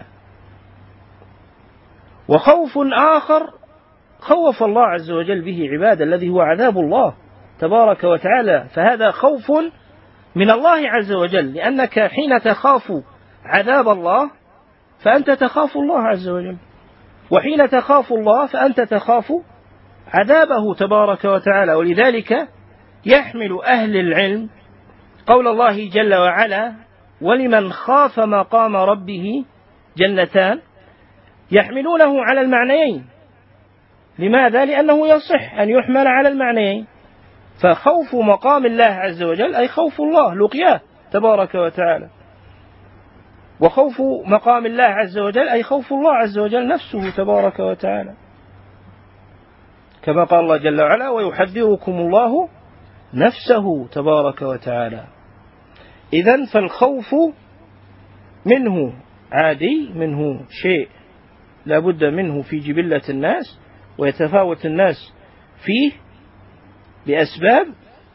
وخوف آخر خوف الله عز وجل به عباده الذي هو عذاب الله تبارك وتعالى، فهذا خوف من الله عز وجل، لأنك حين تخاف عذاب الله فأنت تخاف الله عز وجل، وحين تخاف الله فأنت تخاف عذابه تبارك وتعالى. ولذلك يحمل أهل العلم قول الله جل وعلا ولمن خاف مقام ربه جنتان، يحملونه على المعنيين. لماذا؟ لأنه يصح أن يحمل على المعنيين، فخوف مقام الله عز وجل أي خوف الله لقياه تبارك وتعالى، وخوف مقام الله عز وجل أي خوف الله عز وجل نفسه تبارك وتعالى، كما قال الله جل وعلا ويحذركم الله نفسه تبارك وتعالى. إذن فالخوف منه عادي، منه شيء لا بد منه في جبلة الناس، ويتفاوت الناس فيه بأسباب،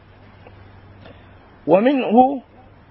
ومنه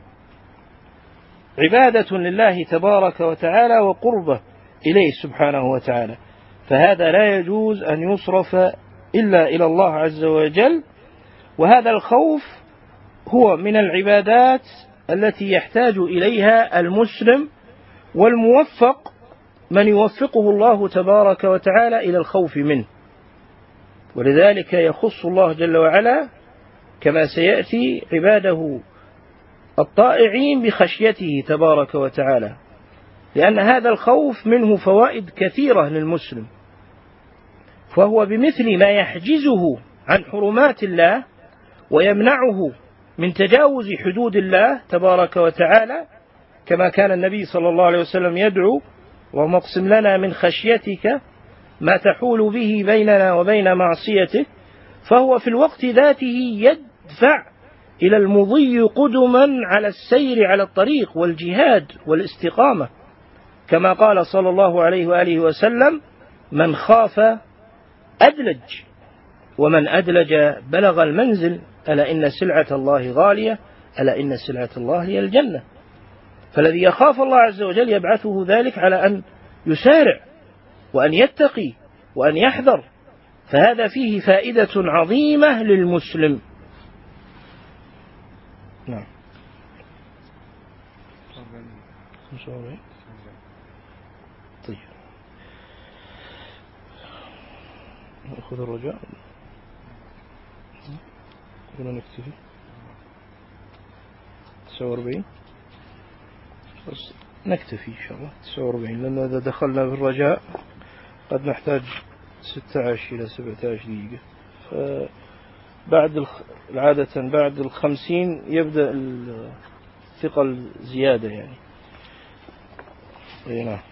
عبادة لله تبارك وتعالى وقربة إليه سبحانه وتعالى. فهذا لا يجوز أن يصرف إلا إلى الله عز وجل. وهذا الخوف هو من العبادات التي يحتاج إليها المسلم، والموفق من يوفقه الله تبارك وتعالى إلى الخوف منه. ولذلك يخص الله جل وعلا كما سيأتي عباده الطائعين بخشيته تبارك وتعالى، لأن هذا الخوف منه فوائد كثيرة للمسلم، فهو بمثل ما يحجزه عن حرمات الله ويمنعه من تجاوز حدود الله تبارك وتعالى، كما كان النبي صلى الله عليه وسلم يدعو اللهم اقسم لنا من خشيتك ما تحول به بيننا وبين معصيتك، فهو في الوقت ذاته يدفع إلى المضي قدما على السير على الطريق والجهاد والاستقامة، كما قال صلى الله عليه وآله وسلم من خاف أدلج ومن أدلج بلغ المنزل ألا إن سلعة الله غالية ألا إن سلعة الله هي الجنة. فالذي يخاف الله عز وجل يبعثه ذلك على أن يسارع وأن يتقي وأن يحذر، فهذا فيه فائدة عظيمة للمسلم. نعم. طيب نأخذ الرجاء كنا نكتفي تسعة وأربعين، بس نكتفي إن شاء الله تسعة وأربعين، لأن إذا دخلنا في الرجاء قد نحتاج ستة عشر إلى سبعة عشر دقيقة. بعد عادة بعد الخمسين يبدأ الثقل زيادة يعني. اي نعم.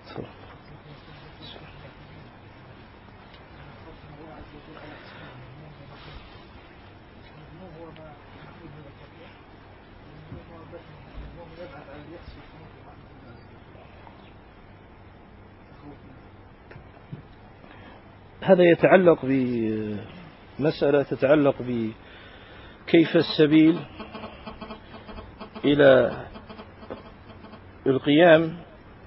هذا يتعلق بمسألة تتعلق بكيف السبيل إلى القيام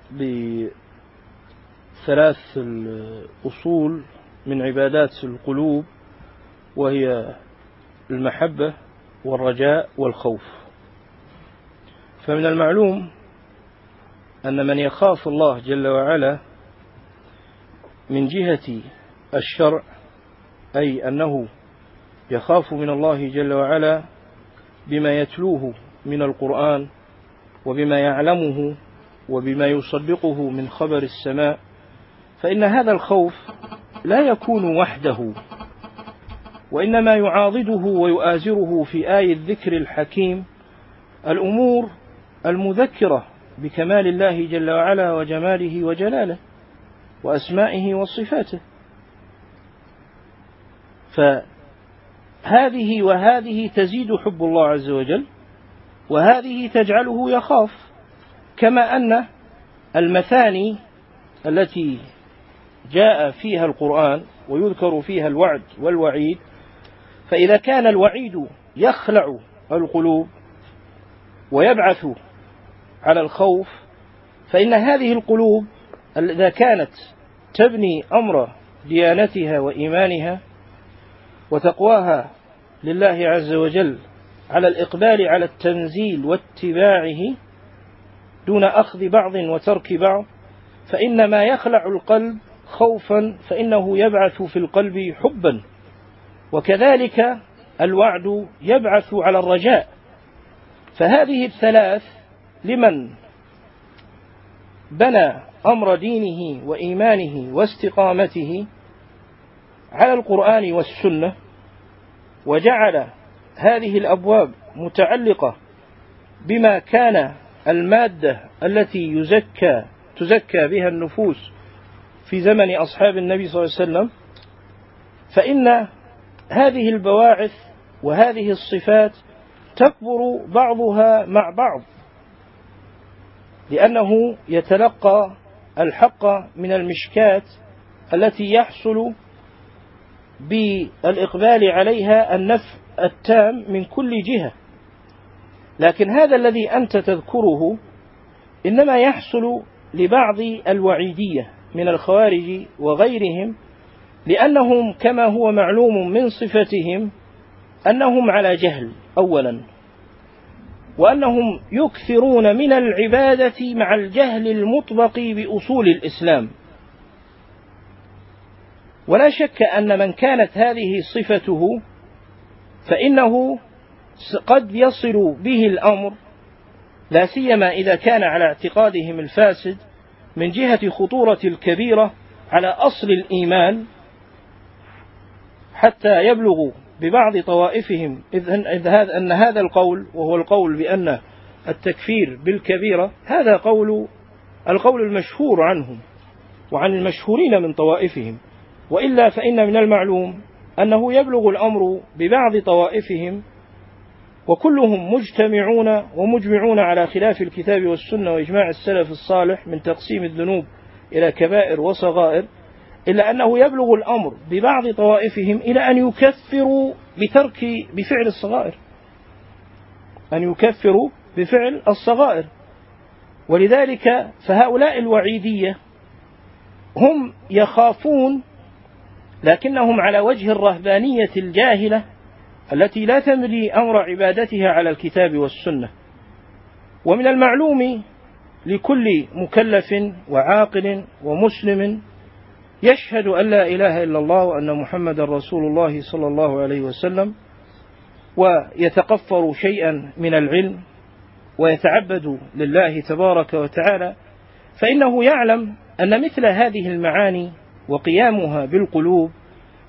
بثلاث الأصول من عبادات القلوب، وهي المحبة والرجاء والخوف. فمن المعلوم أن من يخاف الله جل وعلا من جهة الشرع، أي أنه يخاف من الله جل وعلا بما يتلوه من القرآن وبما يعلمه وبما يصدقه من خبر السماء، فإن هذا الخوف لا يكون وحده، وإنما يعاضده ويؤازره في آي الذكر الحكيم الأمور المذكرة بكمال الله جل وعلا وجماله وجلاله وأسمائه وصفاته. فهذه وهذه تزيد حب الله عز وجل، وهذه تجعله يخاف، كما أن المثاني التي جاء فيها القرآن ويذكر فيها الوعد والوعيد، فإذا كان الوعيد يخلع القلوب ويبعث على الخوف، فإن هذه القلوب إذا كانت تبني أمر ديانتها وإيمانها وتقواها لله عز وجل على الإقبال على التنزيل واتباعه دون أخذ بعض وترك بعض، فإن ما يخلع القلب خوفا فإنه يبعث في القلب حبا، وكذلك الوعد يبعث على الرجاء. فهذه الثلاث لمن بنى أمر دينه وإيمانه واستقامته على القرآن والسنة، وجعل هذه الأبواب متعلقة بما كان المادة التي يزكى تزكى بها النفوس في زمن أصحاب النبي صلى الله عليه وسلم، فإن هذه البواعث وهذه الصفات تكبر بعضها مع بعض، لأنه يتلقى الحق من المشكات التي يحصل بالإقبال عليها النفع التام من كل جهة. لكن هذا الذي أنت تذكره إنما يحصل لبعض الوعيدية من الخوارج وغيرهم، لأنهم كما هو معلوم من صفتهم أنهم على جهل أولا، وأنهم يكثرون من العبادة مع الجهل المطبق بأصول الإسلام. ولا شك أن من كانت هذه صفته فإنه قد يصل به الأمر، لا سيما إذا كان على اعتقادهم الفاسد من جهة خطورة الكبيرة على أصل الإيمان، حتى يبلغ ببعض طوائفهم إذ أن هذا القول، وهو القول بأن التكفير بالكبيرة، هذا قول القول المشهور عنهم وعن المشهورين من طوائفهم، وإلا فإن من المعلوم أنه يبلغ الأمر ببعض طوائفهم وكلهم مجتمعون ومجمعون على خلاف الكتاب والسنة وإجماع السلف الصالح من تقسيم الذنوب إلى كبائر وصغائر، إلا أنه يبلغ الأمر ببعض طوائفهم إلى أن يكفروا بترك بفعل الصغائر، أن يكفروا بفعل الصغائر. ولذلك فهؤلاء الوعيدية هم يخافون، لكنهم على وجه الرهبانية الجاهلة التي لا تملي أمر عبادتها على الكتاب والسنة. ومن المعلوم لكل مكلف وعاقل ومسلم يشهد أن لا إله إلا الله وأن محمد رسول الله صلى الله عليه وسلم، ويتقفر شيئا من العلم ويتعبد لله تبارك وتعالى، فإنه يعلم أن مثل هذه المعاني وقيامها بالقلوب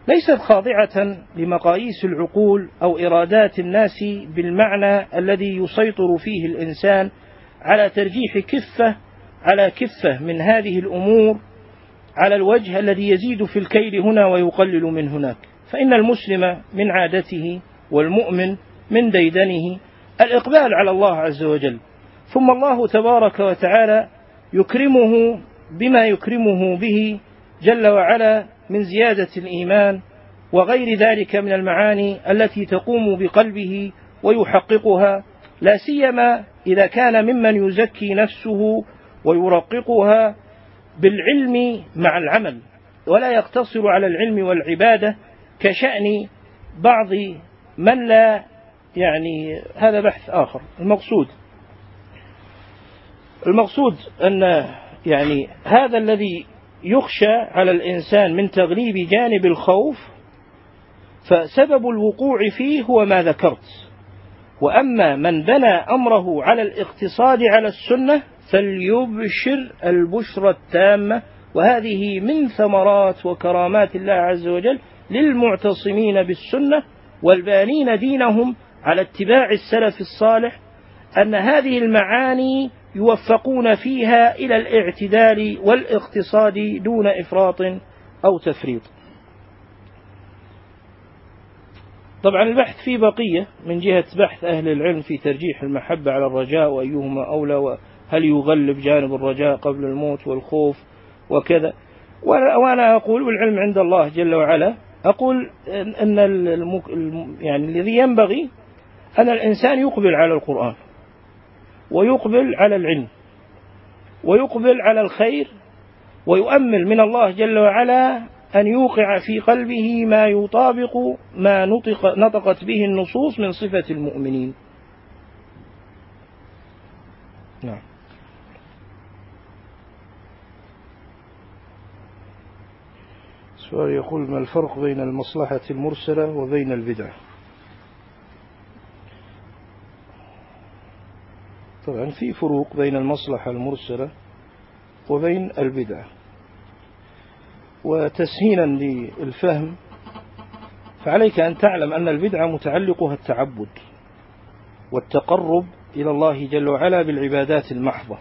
ليست خاضعة لمقاييس العقول أو إرادات الناس بالمعنى الذي يسيطر فيه الإنسان على ترجيح كفة على كفة من هذه الأمور على الوجه الذي يزيد في الكيل هنا ويقلل من هناك. فإن المسلم من عادته والمؤمن من ديدنه الإقبال على الله عز وجل، ثم الله تبارك وتعالى يكرمه بما يكرمه به جل وعلا من زيادة الإيمان وغير ذلك من المعاني التي تقوم بقلبه ويحققها، لا سيما إذا كان ممن يزكي نفسه ويرققها بالعلم مع العمل، ولا يقتصر على العلم والعبادة كشأن بعض من لا يعني هذا بحث آخر. المقصود المقصود أن يعني هذا الذي يخشى على الإنسان من تغليب جانب الخوف فسبب الوقوع فيه هو ما ذكرت. وأما من بنى أمره على الاقتصاد على السنة فليبشر البشرى التامة، وهذه من ثمرات وكرامات الله عز وجل للمعتصمين بالسنة والبانين دينهم على اتباع السلف الصالح، أن هذه المعاني يوفقون فيها إلى الاعتدال والاقتصاد دون إفراط أو تفريط. طبعا البحث فيه بقية من جهة بحث أهل العلم في ترجيح المحبة على الرجاء وأيهما أولى، وهل يغلب جانب الرجاء قبل الموت والخوف وكذا. وأنا أقول والعلم عند الله جل وعلا، أقول أن المك... يعني الذي ينبغي أن الإنسان يقبل على القرآن ويقبل على العلم ويقبل على الخير، ويؤمل من الله جل وعلا أن يوقع في قلبه ما يطابق ما نطق نطقت به النصوص من صفة المؤمنين. نعم. سؤال يقول: ما الفرق بين المصلحة المرسلة وبين البدعة؟ طبعا في فروق بين المصلحة المرسلة وبين البدعة. وتسهيلا للفهم فعليك أن تعلم أن البدعة متعلقها التعبد والتقرب إلى الله جل وعلا بالعبادات المحضة،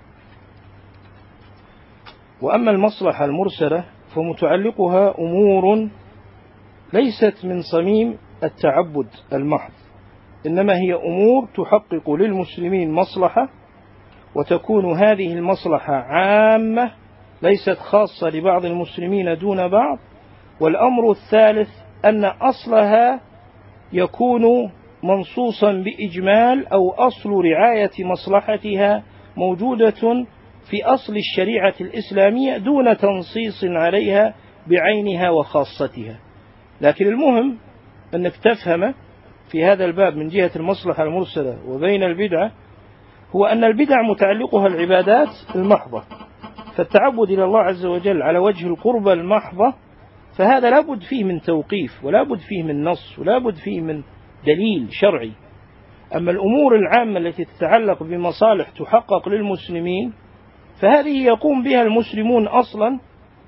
وأما المصلحة المرسلة فمتعلقها أمور ليست من صميم التعبد المحض، إنما هي أمور تحقق للمسلمين مصلحة، وتكون هذه المصلحة عامة ليست خاصة لبعض المسلمين دون بعض. والأمر الثالث أن أصلها يكون منصوصا بإجمال، أو أصل رعاية مصلحتها موجودة في أصل الشريعة الإسلامية دون تنصيص عليها بعينها وخاصتها. لكن المهم أنك تفهم في هذا الباب من جهة المصلحة المرسلة وبين البدعة هو أن البدع متعلقها العبادات المحضة، فالتعبد إلى الله عز وجل على وجه القربة المحضة فهذا لابد فيه من توقيف، ولابد فيه من نص، ولابد فيه من دليل شرعي. أما الأمور العامة التي تتعلق بمصالح تحقق للمسلمين فهذه يقوم بها المسلمون أصلا،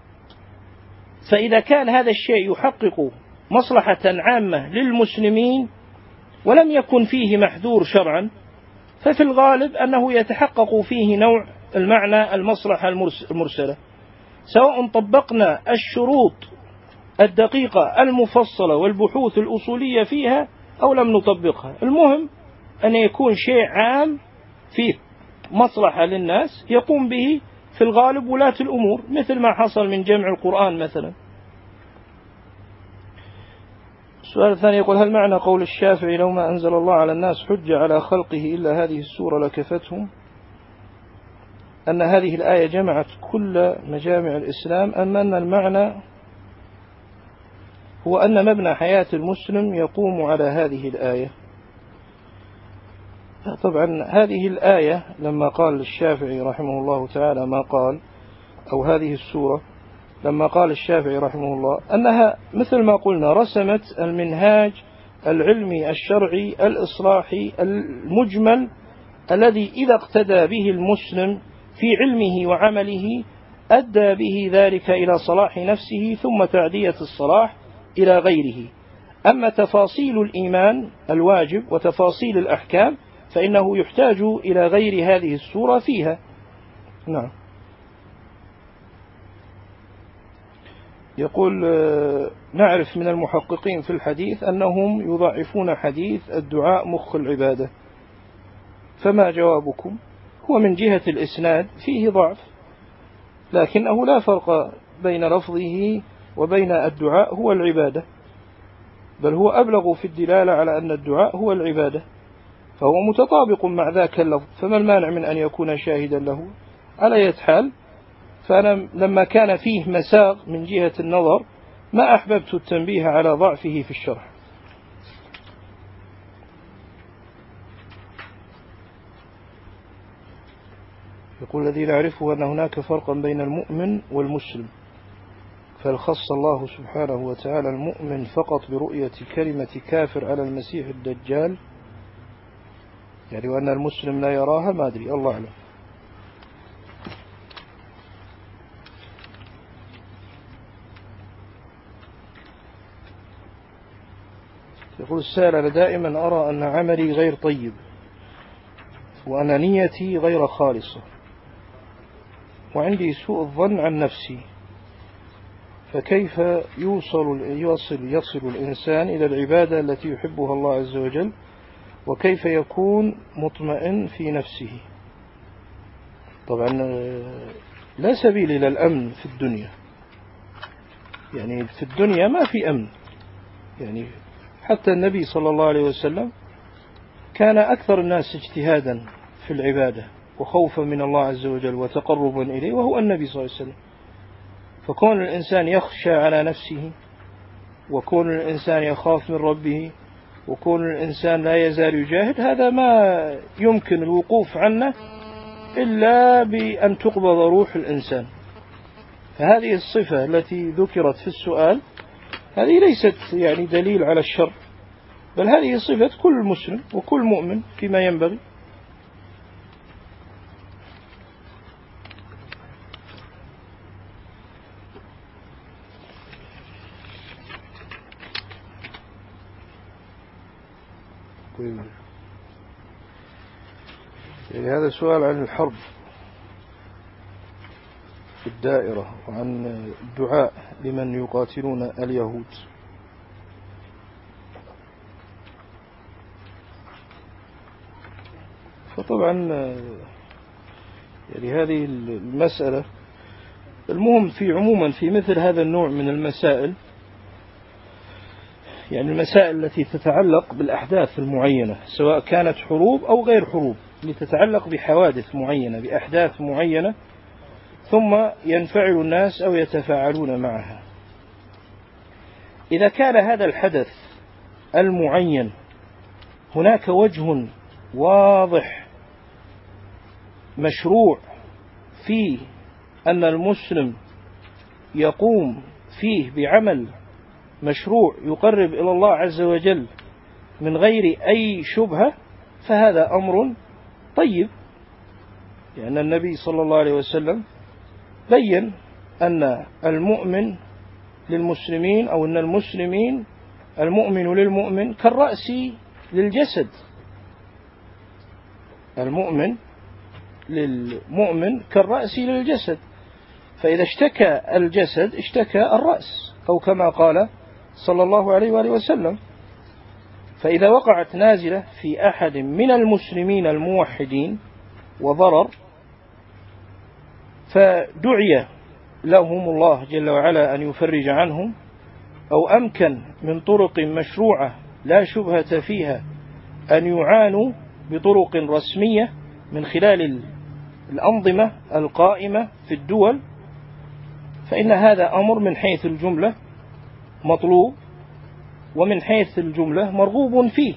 فإذا كان هذا الشيء يحقق مصلحة عامة للمسلمين ولم يكن فيه محذور شرعا ففي الغالب أنه يتحقق فيه نوع المعنى المصلحة المرسلة، سواء طبقنا الشروط الدقيقة المفصلة والبحوث الأصولية فيها أو لم نطبقها. المهم أن يكون شيء عام فيه مصلحة للناس يقوم به في الغالب ولاة الأمور، مثل ما حصل من جمع القرآن مثلا. السؤال الثاني يقول: هل معنى قول الشافعي لو ما أنزل الله على الناس حجة على خلقه إلا هذه السورة لكفتهم، أن هذه الآية جمعت كل مجامع الإسلام، أم أن المعنى هو أن مبنى حياة المسلم يقوم على هذه الآية؟ طبعا هذه الآية لما قال الشافعي رحمه الله تعالى ما قال، أو هذه السورة لما قال الشافعي رحمه الله أنها مثل ما قلنا رسمت المنهاج العلمي الشرعي الإصلاحي المجمل الذي إذا اقتدى به المسلم في علمه وعمله أدى به ذلك إلى صلاح نفسه ثم تعدية الصلاح إلى غيره. أما تفاصيل الإيمان الواجب وتفاصيل الأحكام فإنه يحتاج إلى غير هذه السورة فيها. نعم. يقول نعرف من المحققين في الحديث أنهم يضعفون حديث الدعاء مخ العبادة، فما جوابكم؟ هو من جهة الإسناد فيه ضعف، لكنه لا فرق بين لفظه وبين الدعاء هو العبادة، بل هو أبلغ في الدلالة على أن الدعاء هو العبادة، فهو متطابق مع ذاك اللفظ، فما المانع من أن يكون شاهدا له؟ على أي حال، فأنا لما كان فيه مساغ من جهة النظر ما أحببت التنبيه على ضعفه في الشرح. يقول الذي نعرفه أن هناك فرقا بين المؤمن والمسلم، فالخص الله سبحانه وتعالى المؤمن فقط برؤية كلمة كافر على المسيح الدجال، يعني وأن المسلم لا يراها، ما أدري، الله أعلم. يقول السائل أنا دائما أرى أن عملي غير طيب وأن نيتي غير خالصة وعندي سوء الظن عن نفسي، فكيف يوصل يصل, يصل الإنسان إلى العبادة التي يحبها الله عز وجل، وكيف يكون مطمئن في نفسه؟ طبعا لا سبيل إلى الأمن في الدنيا، يعني في الدنيا ما في أمن، يعني حتى النبي صلى الله عليه وسلم كان أكثر الناس اجتهادا في العبادة وخوفا من الله عز وجل وتقربا إليه، وهو النبي صلى الله عليه وسلم. فكون الإنسان يخشى على نفسه، وكون الإنسان يخاف من ربه، وكون الإنسان لا يزال يجاهد، هذا ما يمكن الوقوف عنه إلا بأن تقبض روح الإنسان. فهذه الصفة التي ذكرت في السؤال هذه ليست يعني دليل على الشر، بل هذه صفة كل مسلم وكل مؤمن فيما ينبغي. يعني هذا سؤال عن الحرب في الدائرة وعن الدعاء لمن يقاتلون اليهود. فطبعا يعني هذه المسألة المهم في عموما في مثل هذا النوع من المسائل، يعني المسائل التي تتعلق بالأحداث المعينة سواء كانت حروب أو غير حروب، لتتعلق بحوادث معينة بأحداث معينة ثم ينفعل الناس أو يتفاعلون معها. إذا كان هذا الحدث المعين هناك وجه واضح مشروع فيه أن المسلم يقوم فيه بعمل مشروع يقرب إلى الله عز وجل من غير أي شبهة، فهذا أمر طيب، لأن يعني النبي صلى الله عليه وسلم بين أن المؤمن للمسلمين أو أن المسلمين المؤمن للمؤمن كالرأس للجسد، المؤمن للمؤمن كالرأس للجسد، فإذا اشتكى الجسد اشتكى الرأس، أو كما قال صلى الله عليه وآله وسلم. فإذا وقعت نازلة في أحد من المسلمين الموحدين وضرر فدعي لهم الله جل وعلا أن يفرج عنهم، أو أمكن من طرق مشروعة لا شبهة فيها أن يعانوا بطرق رسمية من خلال الأنظمة القائمة في الدول، فإن هذا أمر من حيث الجملة مطلوب ومن حيث الجملة مرغوب فيه.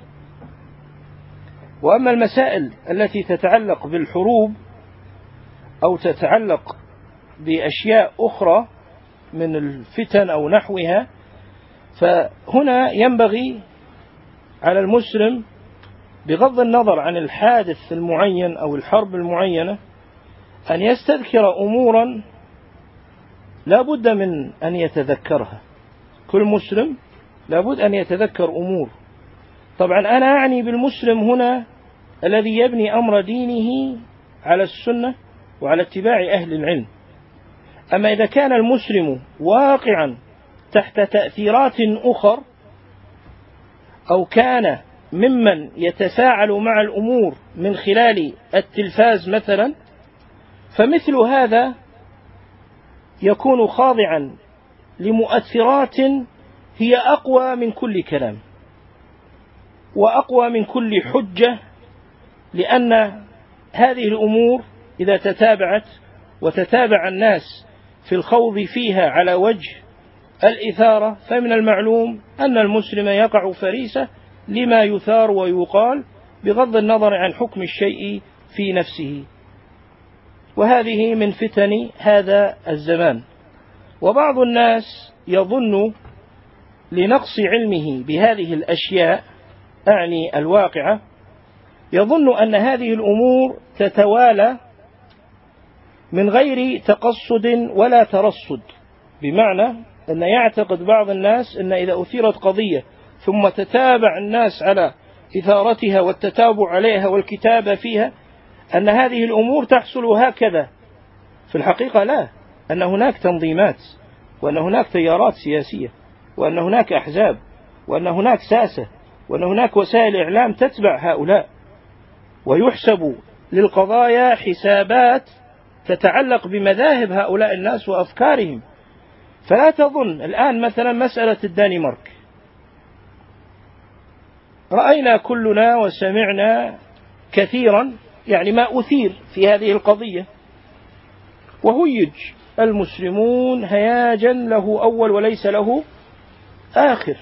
وأما المسائل التي تتعلق بالحروب أو تتعلق بأشياء أخرى من الفتن أو نحوها، فهنا ينبغي على المسلم بغض النظر عن الحادث المعين أو الحرب المعينة أن يستذكر أمورا لا بد من أن يتذكرها كل مسلم لابد أن يتذكر أمور. طبعا أنا أعني بالمسلم هنا الذي يبني أمر دينه على السنة وعلى اتباع أهل العلم. أما إذا كان المسلم واقعا تحت تأثيرات أخر، أو كان ممن يتفاعل مع الأمور من خلال التلفاز مثلا، فمثل هذا يكون خاضعا لمؤثرات هي أقوى من كل كلام وأقوى من كل حجة، لأن هذه الأمور إذا تتابعت وتتابع الناس في الخوض فيها على وجه الإثارة، فمن المعلوم أن المسلم يقع فريسة لما يثار ويقال بغض النظر عن حكم الشيء في نفسه. وهذه من فتن هذا الزمان. وبعض الناس يظن لنقص علمه بهذه الأشياء، أعني الواقعة، يظن أن هذه الأمور تتوالى من غير تقصد ولا ترصد، بمعنى أن يعتقد بعض الناس أن إذا أثيرت قضية ثم تتابع الناس على إثارتها والتتابع عليها والكتابة فيها أن هذه الأمور تحصل هكذا. في الحقيقة لا، أن هناك تنظيمات، وأن هناك تيارات سياسية، وأن هناك أحزاب، وأن هناك ساسة، وأن هناك وسائل إعلام تتبع هؤلاء، ويحسب للقضايا حسابات تتعلق بمذاهب هؤلاء الناس وأفكارهم. فلا تظن الآن مثلا مسألة الدنمارك، رأينا كلنا وسمعنا كثيرا يعني ما أثير في هذه القضية، وهيج المسلمون هياجا له أول وليس له آخر.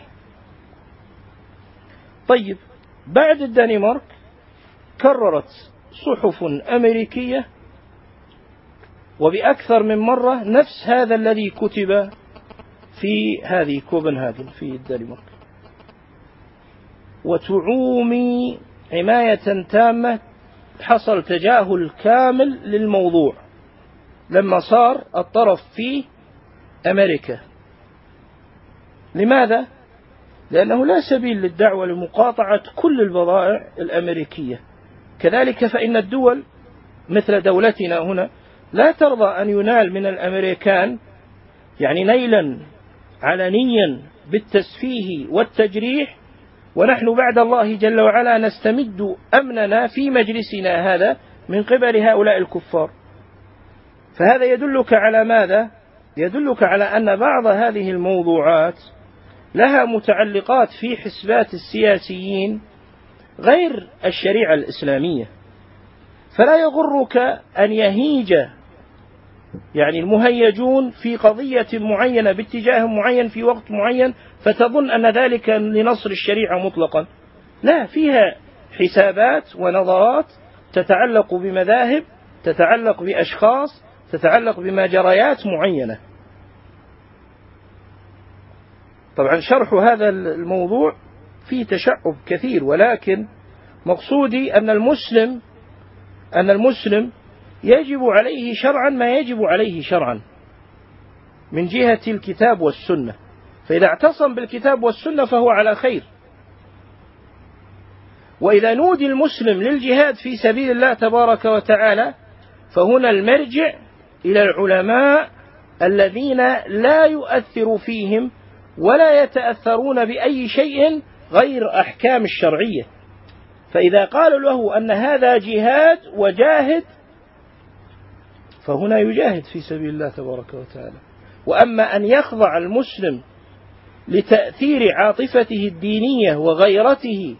طيب، بعد الدنمارك كررت صحف أمريكية وبأكثر من مرة نفس هذا الذي كتب في هذه كوبنهاجن في الدنمارك، وتعومي عناية تامة. حصل تجاهل كامل للموضوع لما صار الطرف في أمريكا. لماذا؟ لأنه لا سبيل للدعوة لمقاطعة كل البضائع الأمريكية. كذلك فإن الدول مثل دولتنا هنا لا ترضى أن ينال من الأمريكان يعني نيلا علنيا بالتسفيه والتجريح، ونحن بعد الله جل وعلا نستمد أمننا في مجلسنا هذا من قبل هؤلاء الكفار. فهذا يدلك على ماذا؟ يدلك على أن بعض هذه الموضوعات لها متعلقات في حسبات السياسيين غير الشريعة الإسلامية. فلا يغرك أن يهيج يعني المهيجون في قضية معينة باتجاه معين في وقت معين فتظن أن ذلك لنصر الشريعة مطلقا. لا، فيها حسابات ونظرات تتعلق بمذاهب، تتعلق بأشخاص، تتعلق بمجريات معينة. طبعا شرح هذا الموضوع فيه تشعب كثير، ولكن مقصودي أن المسلم أن المسلم يجب عليه شرعا ما يجب عليه شرعا من جهة الكتاب والسنة. فإذا اعتصم بالكتاب والسنة فهو على خير. وإذا نودي المسلم للجهاد في سبيل الله تبارك وتعالى فهنا المرجع إلى العلماء الذين لا يؤثر فيهم ولا يتأثرون بأي شيء غير أحكام الشرعية. فإذا قالوا له أن هذا جهاد وجاهد فهنا يجاهد في سبيل الله تبارك وتعالى. وأما أن يخضع المسلم لتأثير عاطفته الدينية وغيرته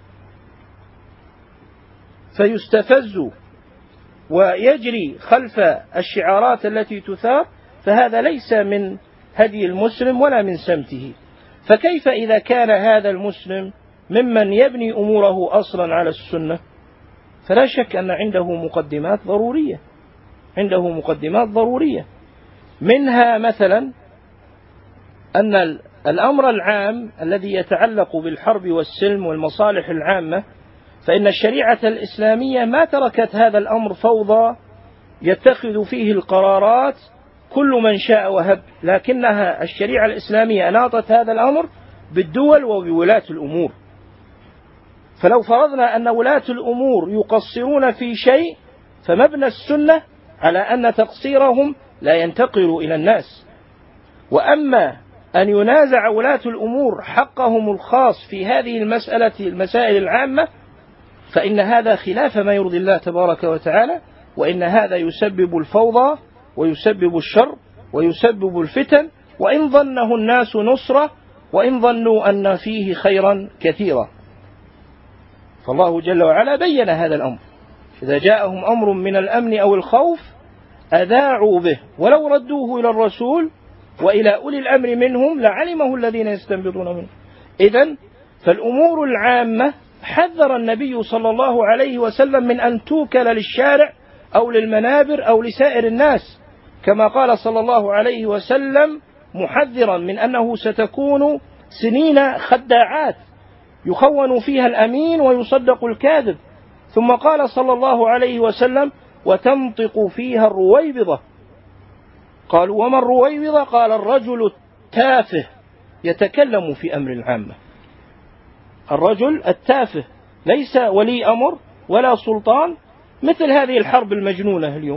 فيستفز ويجري خلف الشعارات التي تثار، فهذا ليس من هدي المسلم ولا من سمته. فكيف إذا كان هذا المسلم ممن يبني أموره أصلا على السنة؟ فلا شك أن عنده مقدمات ضرورية عنده مقدمات ضرورية منها مثلا أن الأمر العام الذي يتعلق بالحرب والسلم والمصالح العامة، فإن الشريعة الإسلامية ما تركت هذا الأمر فوضى يتخذ فيه القرارات كل من شاء وهب، لكنها الشريعة الإسلامية أناطت هذا الأمر بالدول وبولاة الأمور. فلو فرضنا أن ولاة الأمور يقصرون في شيء، فمبنى السنة على أن تقصيرهم لا ينتقل إلى الناس. وأما أن ينازع ولاة الأمور حقهم الخاص في هذه المسألة المسائل العامة، فإن هذا خلاف ما يرضي الله تبارك وتعالى، وإن هذا يسبب الفوضى ويسبب الشر ويسبب الفتن، وإن ظنه الناس نصرة وإن ظنوا أن فيه خيرا كثيرا. فالله جل وعلا بين هذا الأمر: إذا جاءهم أمر من الأمن أو الخوف أذاعوا به ولو ردوه إلى الرسول وإلى أولي الأمر منهم لعلمه الذين يستنبطون منه. إذن فالأمور العامة حذر النبي صلى الله عليه وسلم من أن توكل للشارع أو للمنابر أو لسائر الناس، كما قال صلى الله عليه وسلم محذرا من أنه ستكون سنين خداعات يخون فيها الأمين ويصدق الكاذب. ثم قال صلى الله عليه وسلم: وتنطق فيها الرويبضة. قالوا: وما الرويبضة؟ قال: الرجل التافه يتكلم في أمر العامة. الرجل التافه ليس ولي أمر ولا سلطان، مثل هذه الحرب المجنونة اليوم،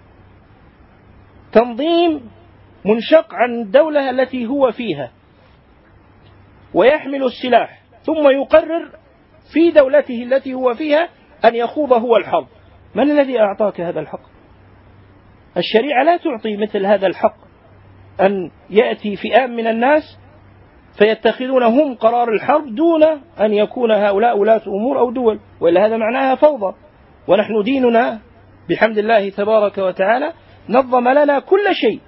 تنظيم منشق عن الدولة التي هو فيها ويحمل السلاح، ثم يقرر في دولته التي هو فيها أن يخوض هو الحرب. من الذي أعطاك هذا الحق؟ الشريعة لا تعطي مثل هذا الحق، أن يأتي فئام من الناس فيتخذون هم قرار الحرب دون أن يكون هؤلاء ولاة أمور أو دول، وإلا هذا معناها فوضى. ونحن ديننا بحمد الله تبارك وتعالى نظم لنا كل شيء،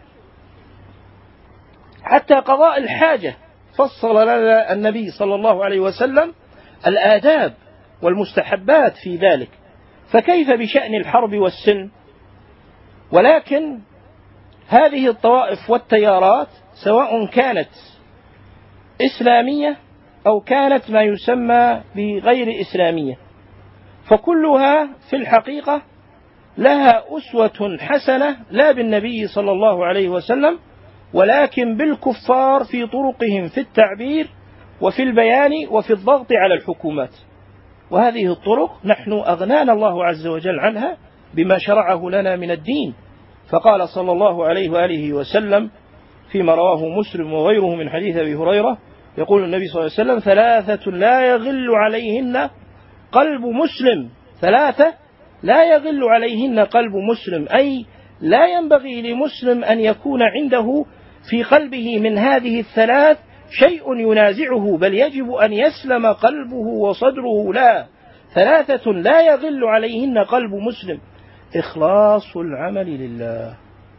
حتى قضاء الحاجة فصل لنا النبي صلى الله عليه وسلم الآداب والمستحبات في ذلك، فكيف بشأن الحرب والسلم؟ ولكن هذه الطوائف والتيارات سواء كانت إسلامية أو كانت ما يسمى بغير إسلامية، فكلها في الحقيقة لها أسوة حسنة لا بالنبي صلى الله عليه وسلم ولكن بالكفار في طرقهم في التعبير وفي البيان وفي الضغط على الحكومات. وهذه الطرق نحن أغنانا الله عز وجل عنها بما شرعه لنا من الدين. فقال صلى الله عليه وآله وسلم فيما رواه مسلم وغيره من حديث أبي هريرة، يقول النبي صلى الله عليه وسلم: ثلاثة لا يغل عليهن قلب مسلم. ثلاثة لا يغل عليهن قلب مسلم، أي لا ينبغي لمسلم أن يكون عنده في قلبه من هذه الثلاث شيء ينازعه، بل يجب أن يسلم قلبه وصدره. لا، ثلاثة لا يغل عليهن قلب مسلم: إخلاص العمل لله،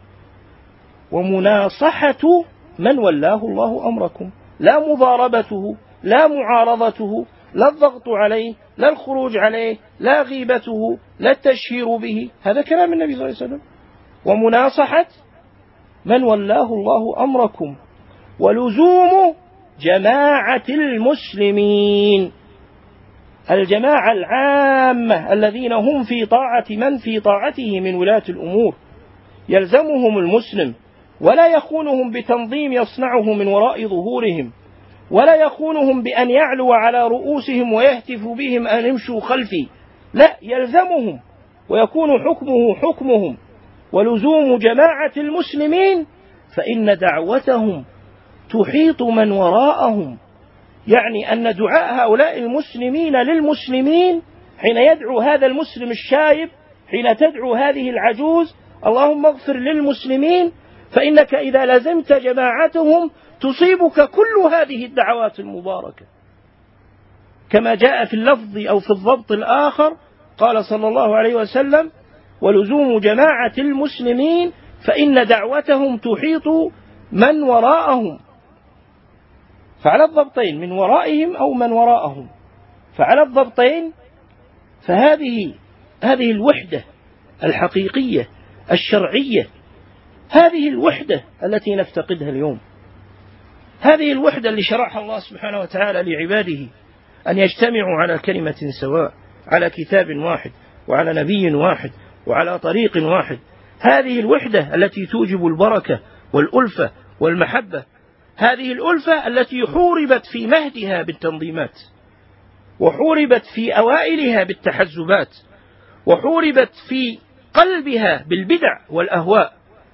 ومناصحة من ولاه الله أمركم، لا مضاربته، لا معارضته، لا الضغط عليه، لا الخروج عليه، لا غيبته، لا التشهير به. هذا كلام النبي صلى الله عليه وسلم. ومناصحة من ولاه الله أمركم، ولزوم جماعة المسلمين، الجماعة العامة الذين هم في طاعة من في طاعته من ولاة الأمور، يلزمهم المسلم ولا يخونهم بتنظيم يصنعه من وراء ظهورهم، ولا يخونهم بأن يعلو على رؤوسهم ويهتف بهم أن امشوا خلفي، لا، يلزمهم ويكون حكمه حكمهم. ولزوم جماعة المسلمين فإن دعوتهم تحيط من وراءهم، يعني أن دعاء هؤلاء المسلمين للمسلمين حين يدعو هذا المسلم الشايب، حين تدعو هذه العجوز اللهم اغفر للمسلمين، فإنك إذا لزمت جماعتهم تصيبك كل هذه الدعوات المباركة. كما جاء في اللفظ أو في الضبط الآخر قال صلى الله عليه وسلم: ولزوم جماعة المسلمين فإن دعوتهم تحيط من وراءهم. فعلى الضبطين من ورائهم أو من وراءهم، فعلى الضبطين فهذه هذه الوحدة الحقيقية الشرعية، هذه الوحدة التي نفتقدها اليوم، هذه الوحدة اللي شرعها الله سبحانه وتعالى لعباده، أن يجتمعوا على كلمة سواء، على كتاب واحد، وعلى نبي واحد، وعلى طريق واحد. هذه الوحدة التي توجب البركة والألفة والمحبة، هذه الألفة التي حوربت في مهدها بالتنظيمات، وحوربت في أوائلها بالتحزبات، وحوربت في قلبها بالبدع والأهواء.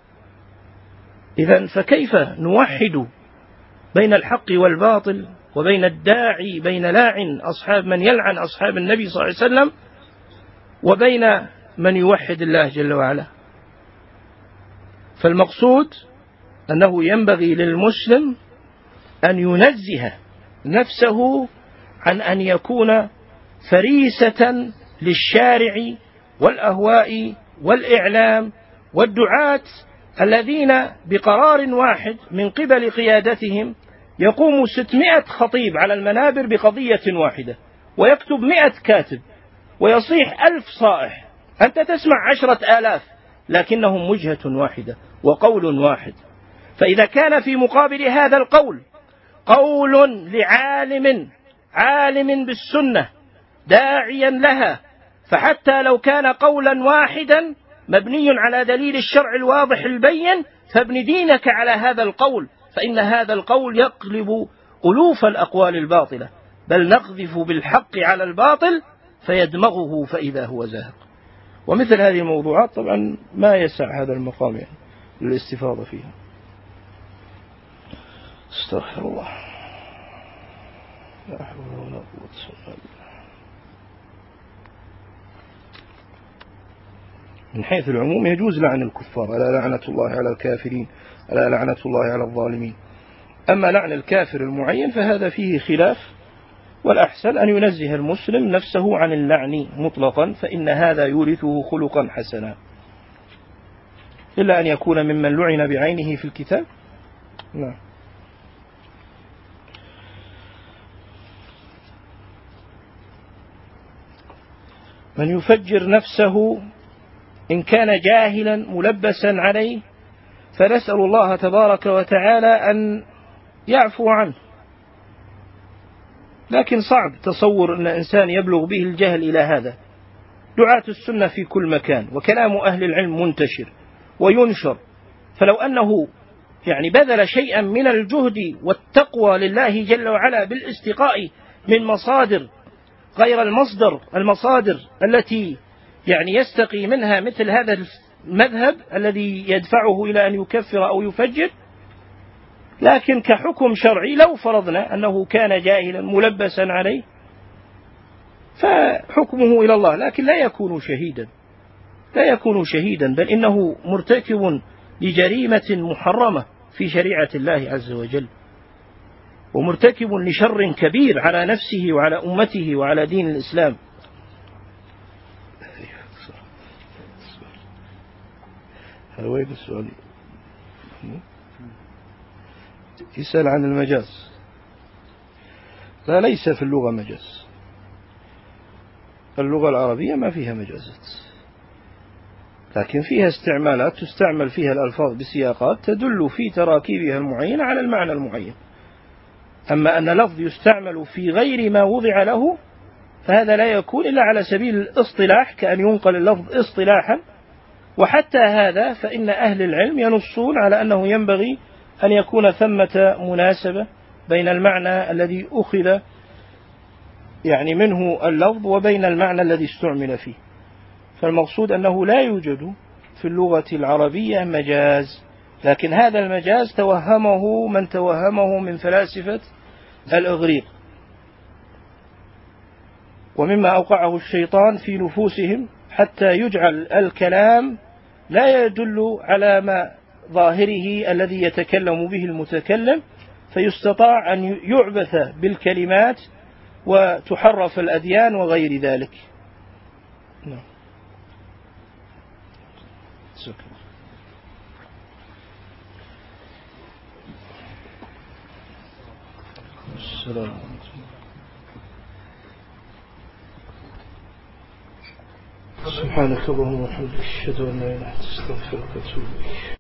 إذن فكيف نوحد بين الحق والباطل، وبين الداعي بين لاعن أصحاب من يلعن أصحاب النبي صلى الله عليه وسلم، وبين من يوحد الله جل وعلا؟ فالمقصود أنه ينبغي للمسلم أن ينزه نفسه عن أن يكون فريسة للشارع والأهواء والإعلام والدعاة الذين بقرار واحد من قبل قيادتهم يقوم ستمائة خطيب على المنابر بقضية واحدة، ويكتب مئة كاتب، ويصيح ألف صائح. أنت تسمع عشرة آلاف لكنهم وجهة واحدة وقول واحد. فإذا كان في مقابل هذا القول قول لعالم عالم بالسنة داعيا لها، فحتى لو كان قولا واحدا مبني على دليل الشرع الواضح البين، فابن دينك على هذا القول، فإن هذا القول يقلب ألوف الأقوال الباطلة، بل نقذف بالحق على الباطل فيدمغه فإذا هو زاهق. ومثل هذه الموضوعات طبعا ما يسع هذا المقام يعني للاستفاضة فيها. استغفر الله، لا حول ولا قوة إلا بالله. من حيث العموم يجوز لعن الكفار، ألا لعنة الله على الكافرين، ألا لعنة الله على الظالمين. أما لعن الكافر المعين فهذا فيه خلاف، والأحسن أن ينزه المسلم نفسه عن اللعن مطلقا، فإن هذا يورثه خلقا حسنا، إلا أن يكون ممن لعن بعينه في الكتاب. نعم. من يفجر نفسه إن كان جاهلا ملبسا عليه فنسأل الله تبارك وتعالى أن يعفو عنه، لكن صعب تصور أن إنسان يبلغ به الجهل إلى هذا. دعاة السنة في كل مكان، وكلام أهل العلم منتشر وينشر، فلو أنه يعني بذل شيئا من الجهد والتقوى لله جل وعلا بالاستقاء من مصادر غير المصدر المصادر التي يعني يستقي منها مثل هذا المذهب الذي يدفعه إلى أن يكفر أو يفجر. لكن كحكم شرعي لو فرضنا أنه كان جاهلا ملبسا عليه فحكمه إلى الله، لكن لا يكون شهيدا، لا يكون شهيدا، بل إنه مرتكب لجريمة محرمة في شريعة الله عز وجل، ومرتكب لشر كبير على نفسه وعلى أمته وعلى دين الإسلام. هذا وين السؤال؟ يسأل عن المجاز. لا، ليس في اللغة مجاز، اللغة العربية ما فيها مجازات، لكن فيها استعمالات تستعمل فيها الألفاظ بسياقات تدل في تراكيبها المعينة على المعنى المعين. أما أن لفظ يستعمل في غير ما وضع له فهذا لا يكون إلا على سبيل الاصطلاح، كأن ينقل اللفظ اصطلاحا، وحتى هذا فإن أهل العلم ينصون على أنه ينبغي أن يكون ثمة مناسبة بين المعنى الذي أخذ يعني منه اللفظ وبين المعنى الذي استعمل فيه. فالمقصود أنه لا يوجد في اللغة العربية مجاز، لكن هذا المجاز توهمه من توهمه من فلاسفة الإغريق، ومما أوقعه الشيطان في نفوسهم حتى يجعل الكلام لا يدل على ما ظاهره الذي يتكلم به المتكلم، فيستطاع أن يعبث بالكلمات وتحرف الأديان وغير ذلك. نعم. السلام سبحانك اللهم وبحمدك، أشهد أن لا إله إلا أنت، أستغفرك وأتوب إليك.